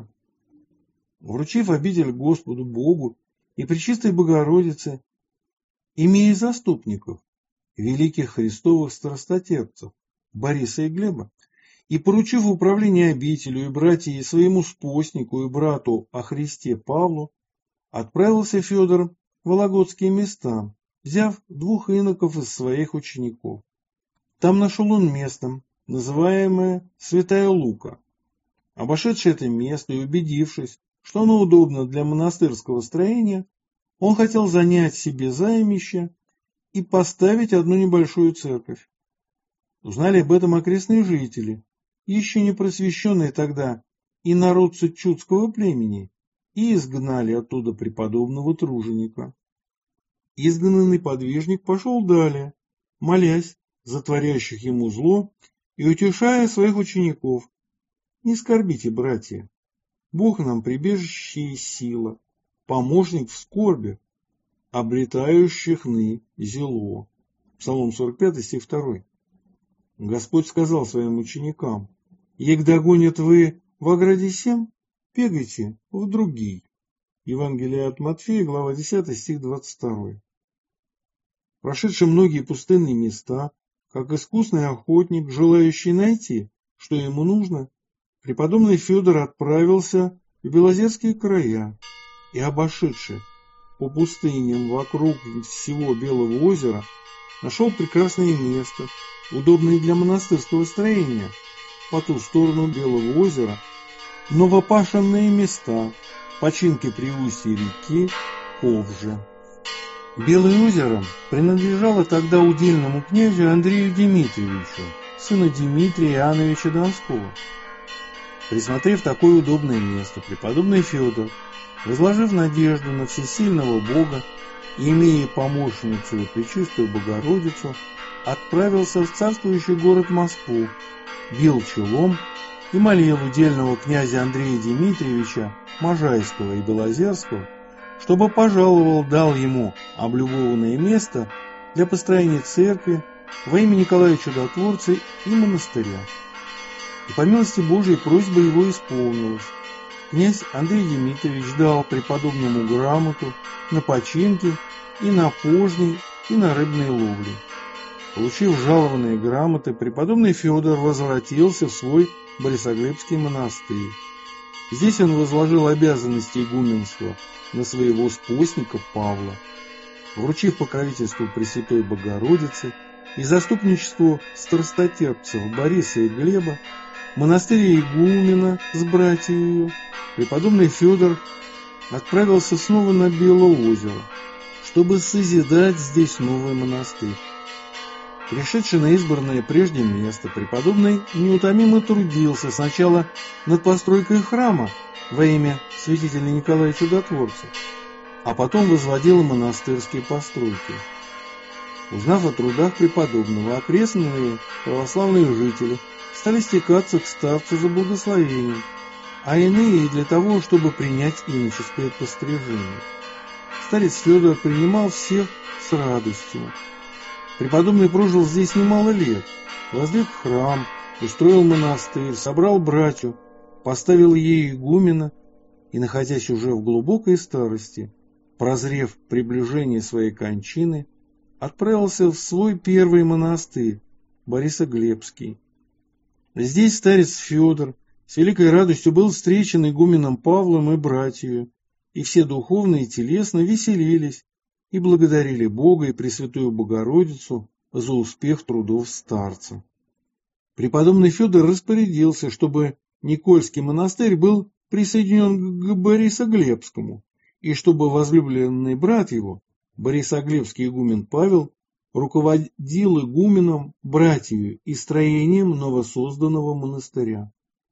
Вручив обитель Господу Богу и Пречистой Богородице, имея заступников, великих христовых старостотерпцев Бориса и Глеба, и поручив управление обителью и братьей своему спостнику и брату о Христе Павлу, отправился Федор в Вологодские места, взяв двух иноков из своих учеников. Там нашел он место, называемое Святая Лука. Обошедший это место и убедившись, что оно удобно для монастырского строения, он хотел занять себе займище и поставить одну небольшую церковь. Узнали об этом окрестные жители, еще не просвещенные тогда инородцы чудского племени, и изгнали оттуда преподобного труженика. Изгнанный подвижник пошел далее, молясь за творящих ему зло и утешая своих учеников: «Не скорбите, братья, Бог нам прибежище и сила, помощник в скорби, обретающих ны зело». Псалом сорок пять, стих два. Господь сказал своим ученикам: «Ег догонят вы в ограде сем, бегайте в другие». Евангелие от Матфея, глава десятая, стих двадцать два. Прошедший многие пустынные места, как искусный охотник, желающий найти, что ему нужно, преподобный Федор отправился в Белозерские края и, обошедший по пустыням вокруг всего Белого озера, нашел прекрасное место, удобное для монастырского строения, по ту сторону Белого озера, новопашенные места, починки при устье реки Ковжа. Белое озеро принадлежало тогда удельному князю Андрею Дмитриевичу, сыну Дмитрия Иоанновича Донского. Присмотрев такое удобное место, преподобный Федор, возложив надежду на всесильного Бога и имея помощницу и Пречистую Богородицу, отправился в царствующий город Москву, бил челом и молил удельного князя Андрея Дмитриевича Можайского и Белозерского, чтобы пожаловал дал ему облюбованное место для построения церкви во имя Николая Чудотворца и монастыря. И по милости Божией просьба его исполнилась. Князь Андрей Дмитриевич дал преподобному грамоту на починки и на пожни, и на рыбные ловли. Получив жалованные грамоты, преподобный Федор возвратился в свой Борисоглебский монастырь. Здесь он возложил обязанности игуменства на своего спостника Павла. Вручив покровительству Пресвятой Богородицы и заступничеству старостотерпцев Бориса и Глеба, монастырь игумена с братьями, преподобный Федор отправился снова на Белое озеро, чтобы созидать здесь новый монастырь. Пришедший на избранное прежде место, преподобный неутомимо трудился сначала над постройкой храма во имя святителя Николая Чудотворца, а потом возводил монастырские постройки. Узнав о трудах преподобного, окрестные православные жители стали стекаться к старцу за благословением, а иные для того, чтобы принять иноческое пострижение. Старец Федор принимал всех с радостью. Преподобный прожил здесь немало лет, воздвиг храм, устроил монастырь, собрал братью, поставил ей игумена и, находясь уже в глубокой старости, прозрев приближение своей кончины, отправился в свой первый монастырь, Борисоглебский. Здесь старец Федор с великой радостью был встречен игуменом Павлом и братьями, и все духовно и телесно веселились и благодарили Бога и Пресвятую Богородицу за успех трудов старца. Преподобный Федор распорядился, чтобы Никольский монастырь был присоединен к Борисоглебскому, и чтобы возлюбленный брат его, Борисоглебский игумен Павел, руководил игуменом, братью и строением новосозданного монастыря.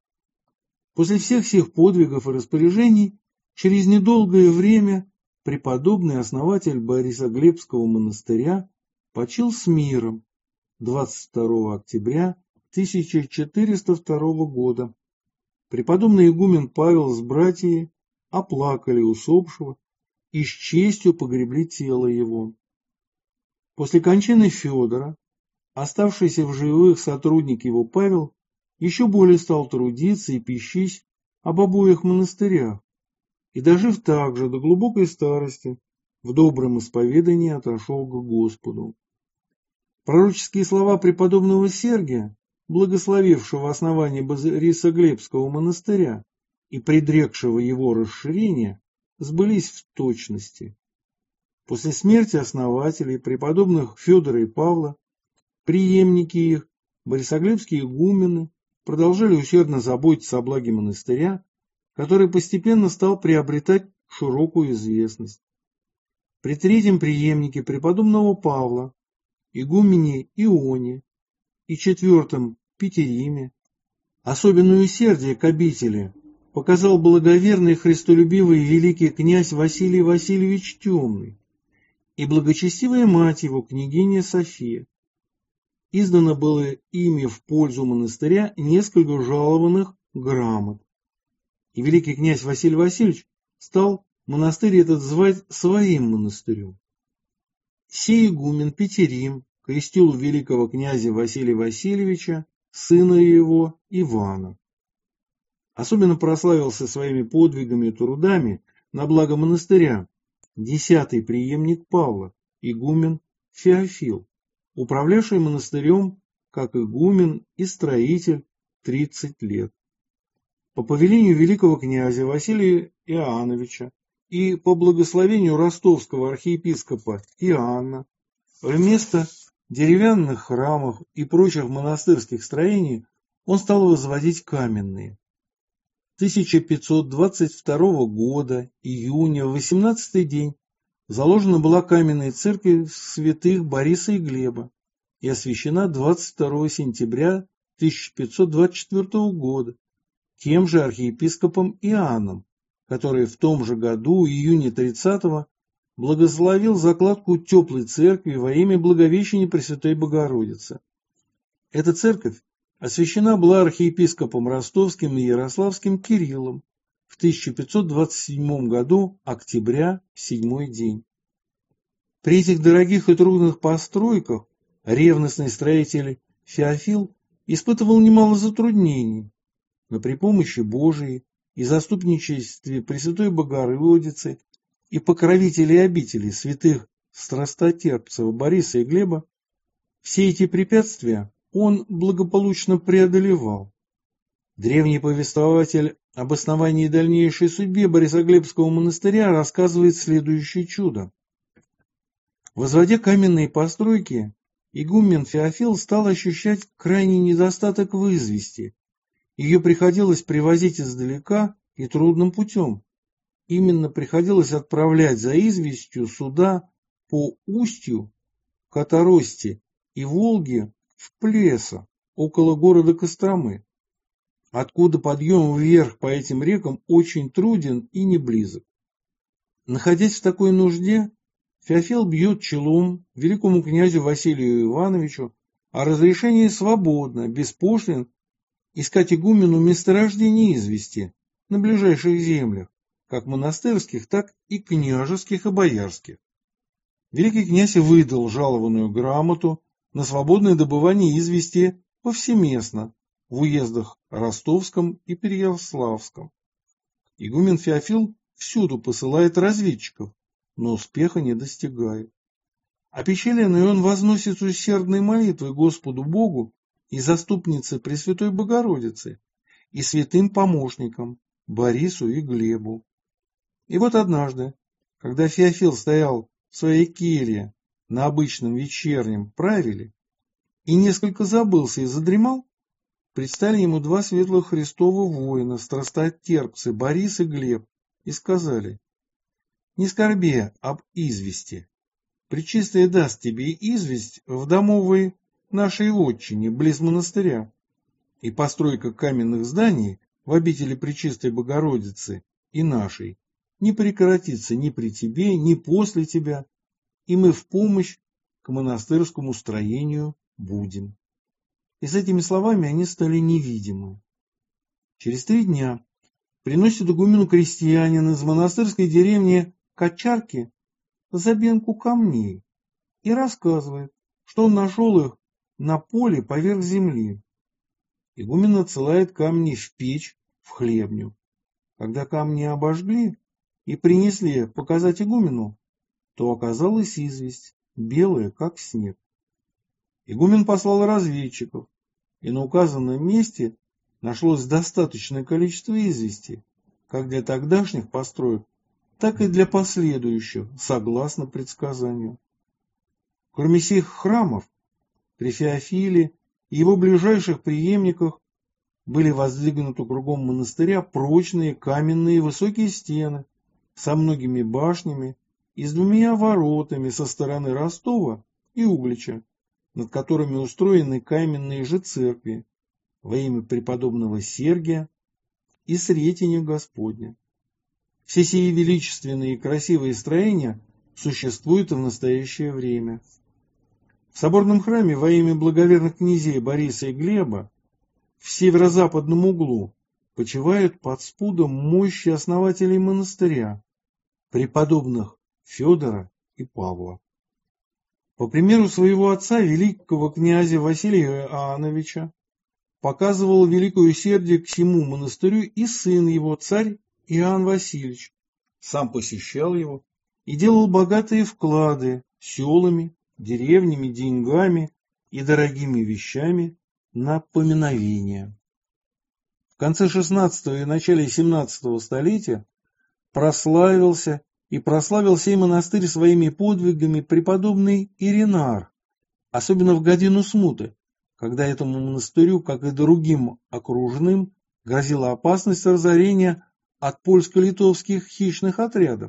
После всех сих подвигов и распоряжений, через недолгое время преподобный основатель Борисоглебского монастыря почил с миром двадцать второго октября тысяча четыреста второго года. Преподобный игумен Павел с братьями оплакали усопшего и с честью погребли тело его. После кончины Федора, оставшийся в живых сотрудник его Павел, еще более стал трудиться и пищись об обоих монастырях, и, дожив также до глубокой старости, в добром исповедании отошел к Господу. Пророческие слова преподобного Сергия, благословившего основание Борисоглебского монастыря и предрекшего его расширение, сбылись в точности. После смерти основателей, преподобных Федора и Павла, преемники их, борисоглебские игумены, продолжали усердно заботиться о благе монастыря, который постепенно стал приобретать широкую известность. При третьем преемнике преподобного Павла, игумене Ионе, и четвертом Петериме особенное усердие к обители показал благоверный христолюбивый великий князь Василий Васильевич Темный и благочестивая мать его, княгиня София. Издано было ими в пользу монастыря несколько жалованных грамот. И великий князь Василий Васильевич стал монастырь этот звать своим монастырем. Сей игумен Петерим крестил великого князя Василия Васильевича, сына его Ивана. Особенно прославился своими подвигами и трудами на благо монастыря десятый преемник Павла, игумен Феофил, управлявший монастырем как игумен и строитель тридцать лет. По повелению великого князя Василия Иоанновича и по благословению ростовского архиепископа Иоанна вместо деревянных храмов и прочих монастырских строений он стал возводить каменные. тысяча пятьсот двадцать второго года, июня, восемнадцатый день, заложена была каменная церковь святых Бориса и Глеба и освящена двадцать второго сентября тысяча пятьсот двадцать четвёртого года тем же архиепископом Иоанном, который в том же году, июня тридцатого, благословил закладку теплой церкви во имя Благовещения Пресвятой Богородицы. Эта церковь освящена была архиепископом ростовским и ярославским Кириллом в тысяча пятьсот двадцать седьмом году, октября, седьмой день. При этих дорогих и трудных постройках ревностный строитель Феофил испытывал немало затруднений, но при помощи Божией и заступничестве Пресвятой Богородицы и покровителей обителей святых страстотерпцев Бориса и Глеба все эти препятствия он благополучно преодолевал. Древний повествователь об основании и дальнейшей судьбе Борисоглебского монастыря рассказывает следующее чудо. Возводя каменные постройки, игумен Феофил стал ощущать крайний недостаток в извести. Ее приходилось привозить издалека и трудным путем. Именно приходилось отправлять за известью суда по устью, Которости и Волге в Плесо, около города Костромы, откуда подъем вверх по этим рекам очень труден и не близок. Находясь в такой нужде, Феофил бьет челом великому князю Василию Ивановичу о разрешении свободно, без пошлин, искать игумену месторождение извести, на ближайших землях, как монастырских, так и княжеских и боярских. Великий князь выдал жалованную грамоту на свободное добывание извести повсеместно в уездах Ростовском и Переяславском. Игумен Феофил всюду посылает разведчиков, но успеха не достигает. Опечаленный он возносит усердные молитвы Господу Богу и заступнице Пресвятой Богородицы, и святым помощникам Борису и Глебу. И вот однажды, когда Феофил стоял в своей келье на обычном вечернем правиле и несколько забылся и задремал, предстали ему два светлых Христова воина, страстотерпцы Борис и Глеб, и сказали: «Не скорби об извести. Пречистая даст тебе известь в домовой нашей отчине, близ монастыря, и постройка каменных зданий в обители Пречистой Богородицы и нашей не прекратится ни при тебе, ни после тебя, и мы в помощь к монастырскому строению будем». И с этими словами они стали невидимы. Через три дня приносит игумену крестьянин из монастырской деревни Кочарки забенку камней и рассказывает, что он нашел их на поле поверх земли. Игумен отсылает камни в печь, в хлебню. Когда камни обожгли и принесли показать игумену, то оказалась известь, белая, как снег. Игумен послал разведчиков, и на указанном месте нашлось достаточное количество извести, как для тогдашних построек, так и для последующих, согласно предсказанию. Кроме сих храмов, при Феофиле и его ближайших преемниках были воздвигнуты кругом монастыря прочные каменные высокие стены со многими башнями и с двумя воротами со стороны Ростова и Углича, над которыми устроены каменные же церкви во имя преподобного Сергия и Сретения Господня. Все сии величественные и красивые строения существуют и в настоящее время. В соборном храме во имя благоверных князей Бориса и Глеба в северо-западном углу почивают под спудом мощи основателей монастыря, преподобных Федора и Павла. По примеру своего отца, великого князя Василия Иоанновича, показывал великое усердие к всему монастырю и сын его, царь Иоанн Васильевич, сам посещал его и делал богатые вклады селами, деревнями, деньгами и дорогими вещами на поминовение. В конце шестнадцатого и начале семнадцатого столетия прославился и прославил сей монастырь своими подвигами преподобный Иринар, особенно в годину смуты, когда этому монастырю, как и другим окружным, грозила опасность разорения от польско-литовских хищных отрядов.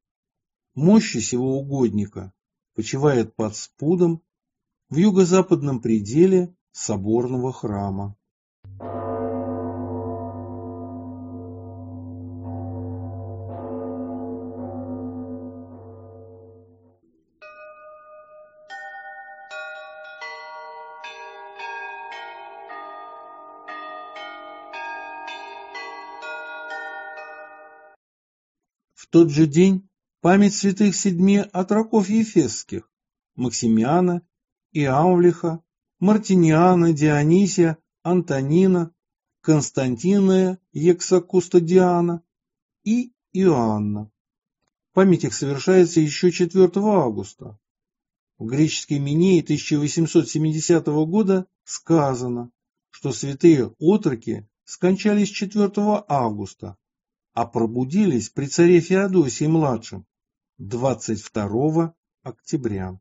Мощи сего угодника почивает под спудом в юго-западном пределе соборного храма. В тот же день память святых седьми отроков ефесских – Максимиана, Иамвлиха, Мартиниана, Дионисия, Антонина, Константина Ексакустодиана и Иоанна. Память их совершается еще четвёртого августа. В греческой Минее тысяча восемьсот семидесятого года сказано, что святые отроки скончались четвёртого августа, а пробудились при царе Феодосии-младшем двадцать второго октября.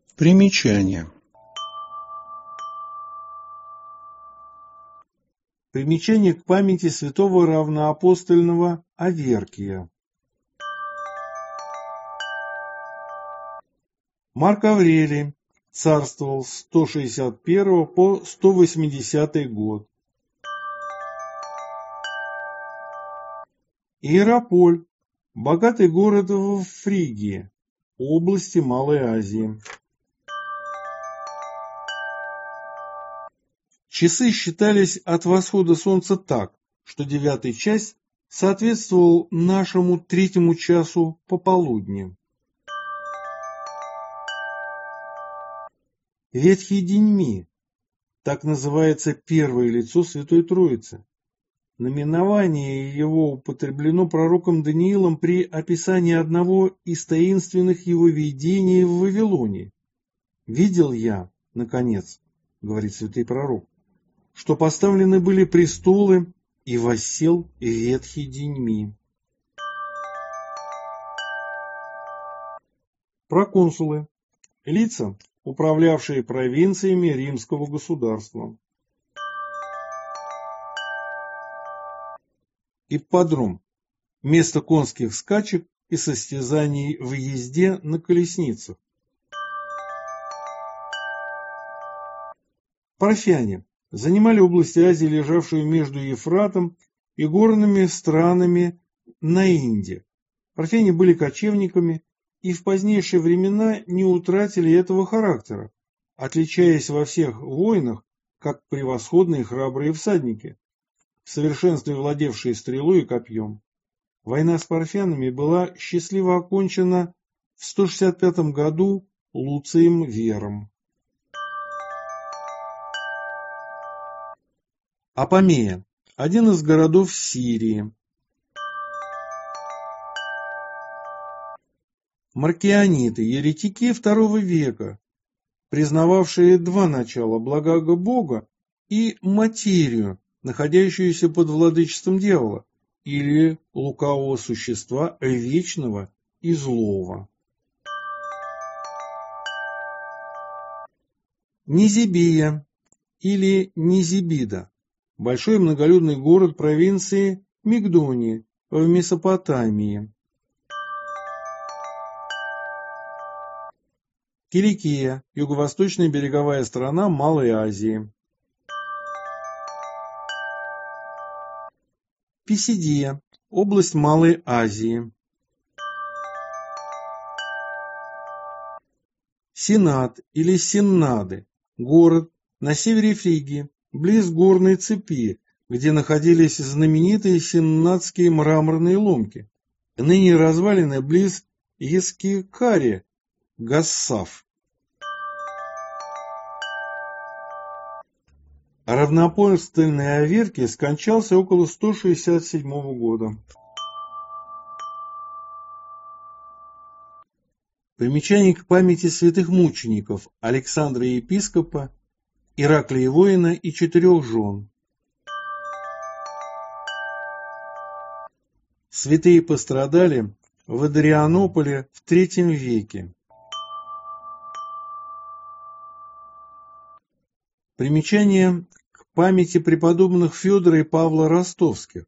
Примечание. Примечание к памяти святого равноапостольного Аверкия. Марк Аврелий царствовал с сто шестьдесят первого по сто восьмидесятый год. Иераполь – богатый город в Фригии, области Малой Азии. Часы считались от восхода солнца так, что девятый час соответствовал нашему третьему часу пополудни. Ветхий Деньми – так называется первое лицо Святой Троицы. Наименование его употреблено пророком Даниилом при описании одного из таинственных его видений в Вавилоне. «Видел я, наконец, — говорит святый пророк, — что поставлены были престолы, и воссел ветхий Деньми». Проконсулы – лица, управлявшие провинциями римского государства. Ипподром – место конских скачек и состязаний в езде на колесницах. Парфяне занимали область Азии, лежавшую между Ефратом и горными странами на Инде. Парфяне были кочевниками и в позднейшие времена не утратили этого характера, отличаясь во всех войнах как превосходные храбрые всадники, в совершенстве владевшие стрелой и копьем. Война с парфянами была счастливо окончена в сто шестьдесят пятом году Луцием Вером. Апамея – один из городов Сирии. Маркиониты – еретики второго века, признававшие два начала – благого Бога и материю, находящуюся под владычеством дьявола, или лукавого существа вечного и злого. Низибия или Низибида – большой многолюдный город провинции Мигдони в Месопотамии. Киликия – юго-восточная береговая страна Малой Азии. Писидия – область Малой Азии. Сенат или Сеннады – город на севере Фригии, близ горной цепи, где находились знаменитые сеннадские мраморные ломки, ныне развалины близ Ескикари, Гассав. Равноапостольный Аверкий скончался около сто шестьдесят седьмого года. Примечание к памяти святых мучеников Александра Епископа, Ираклия воина и четырех жен. Святые пострадали в Адрианополе в третьем веке. Примечание к памяти преподобных Федора и Павла Ростовских.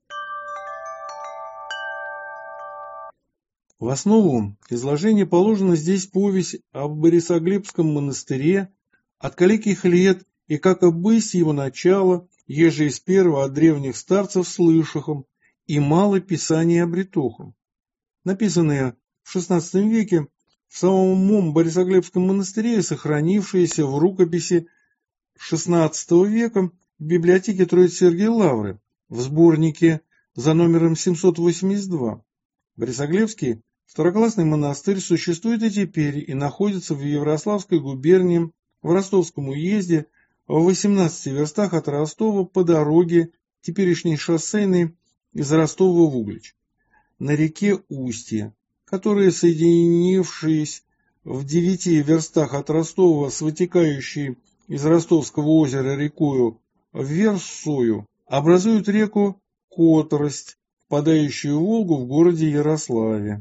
В основу изложения положена здесь повесть об Борисоглебском монастыре от каликих лет и как обысь его начала, еже из первого от древних старцев слышахом, и мало писаний обретохом. Написанные в шестнадцатом веке в самом Борисоглебском монастыре, сохранившиеся в рукописи шестнадцатого века в библиотеке Троицы-Сергией Лавры в сборнике за номером семьсот восемьдесят два. Борисоглебский второклассный монастырь существует и теперь и находится в Ярославской губернии, в Ростовском уезде, в восемнадцати верстах от Ростова по дороге, теперешней шоссейной, из Ростова в Углич, на реке Устье, которая, соединившись в девяти верстах от Ростова с вытекающей из Ростовского озера рекою Версою, образует реку Которость, впадающую в Волгу в городе Ярославе.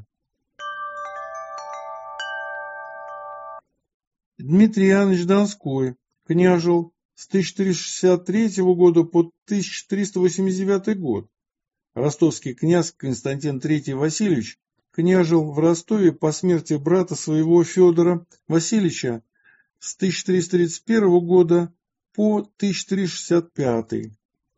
Дмитрий Иоаннович Донской, княжил с тысяча триста шестьдесят третьего года по тысяча триста восемьдесят девятый год. Ростовский князь Константин третий Васильевич княжил в Ростове по смерти брата своего Федора Васильевича с тысяча триста тридцать первого года по тысяча триста шестьдесят пятый.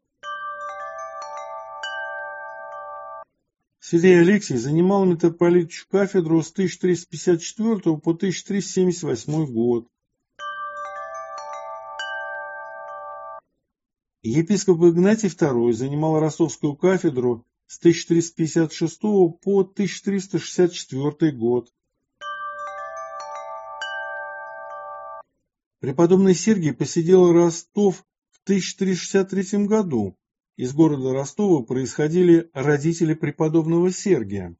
Святей Алексий занимал митрополитчью кафедру с тысяча триста пятьдесят четвёртого по тысяча триста семьдесят восьмой год. Епископ Игнатий второй занимал ростовскую кафедру с тысяча триста пятьдесят шестого по тысяча триста шестьдесят четвёртый год. Преподобный Сергий посетил Ростов в тысяча триста шестьдесят третьем году. Из города Ростова происходили родители преподобного Сергия.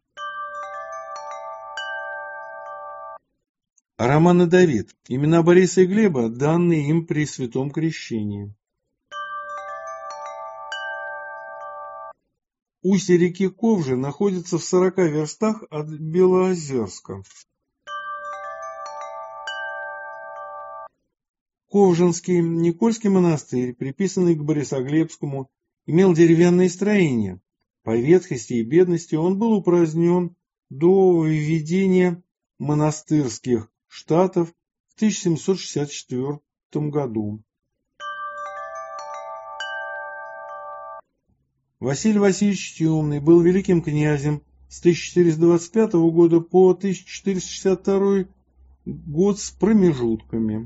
Роман и Давид. Имена Бориса и Глеба, данные им при святом крещении. Устье реки Ковжи находится в сорока верстах от Белоозерска. Ковжинский Никольский монастырь, приписанный к Борисоглебскому, имел деревянное строение. По ветхости и бедности он был упразднен до введения монастырских штатов в тысяча семьсот шестьдесят четвёртом году. Василий Васильевич Темный был великим князем с тысяча четыреста двадцать пятого года по тысяча четыреста шестьдесят второй год с промежутками.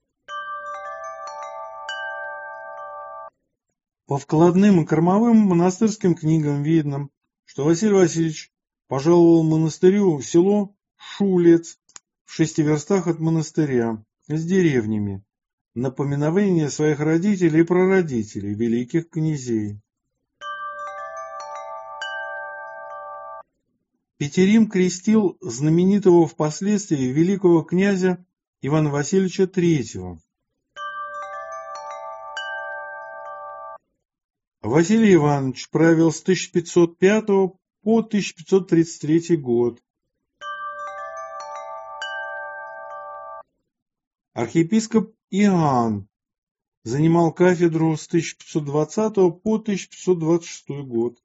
По вкладным и кормовым монастырским книгам видно, что Василий Васильевич пожаловал монастырю в село Шулец в шести верстах от монастыря с деревнями, на поминовение своих родителей и прародителей, великих князей. Петерим крестил знаменитого впоследствии великого князя Ивана Васильевича третьего. Василий Иванович правил с тысяча пятьсот пятого по тысяча пятьсот тридцать третий год. Архиепископ Иоанн занимал кафедру с тысяча пятьсот двадцатого по тысяча пятьсот двадцать шестой год.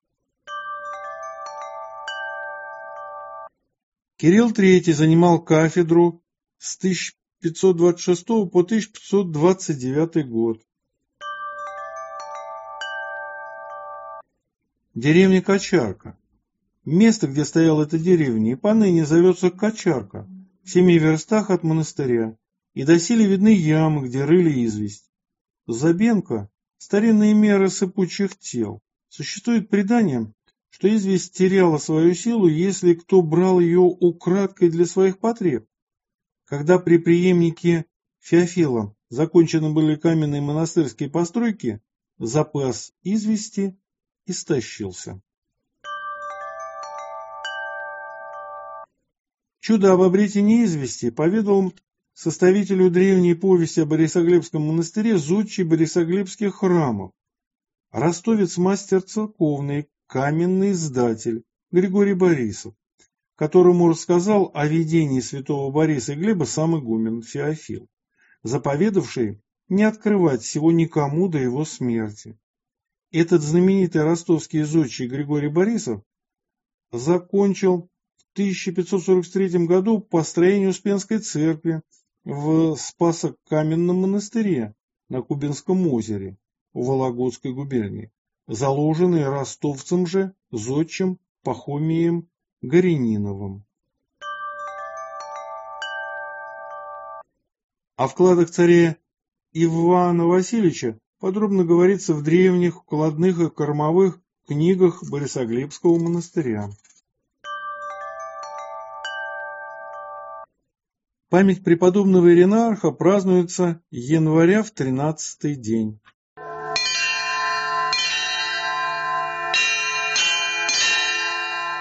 Кирилл третий занимал кафедру с тысяча пятьсот двадцать шестого по тысяча пятьсот двадцать девятый год. Деревня Кочарка. Место, где стояла эта деревня, и поныне зовется Кочарка, в семи верстах от монастыря, и доселе видны ямы, где рыли известь. Забенка – старинные меры сыпучих тел. Существует предание, что известь теряла свою силу, если кто брал ее украдкой для своих потреб. Когда при преемнике Феофила закончены были каменные монастырские постройки, запас извести истощился. Чудо об обретении извести поведал составителю древней повести о Борисоглебском монастыре зодчий Борисоглебских храмов, ростовец-мастер церковный, каменный издатель Григорий Борисов, которому рассказал о видении святого Бориса и Глеба сам игумен Феофил, заповедавший не открывать всего никому до его смерти. Этот знаменитый ростовский зодчий Григорий Борисов закончил в тысяча пятьсот сорок третьем году построение Успенской церкви в Спасо-Каменном монастыре на Кубинском озере в Вологодской губернии, заложенный ростовцем же зодчим Пахомием Горениновым. О вкладах царя Ивана Васильевича подробно говорится в древних вкладных и кормовых книгах Борисоглебского монастыря. Память преподобного Иринарха празднуется января в тринадцатый день.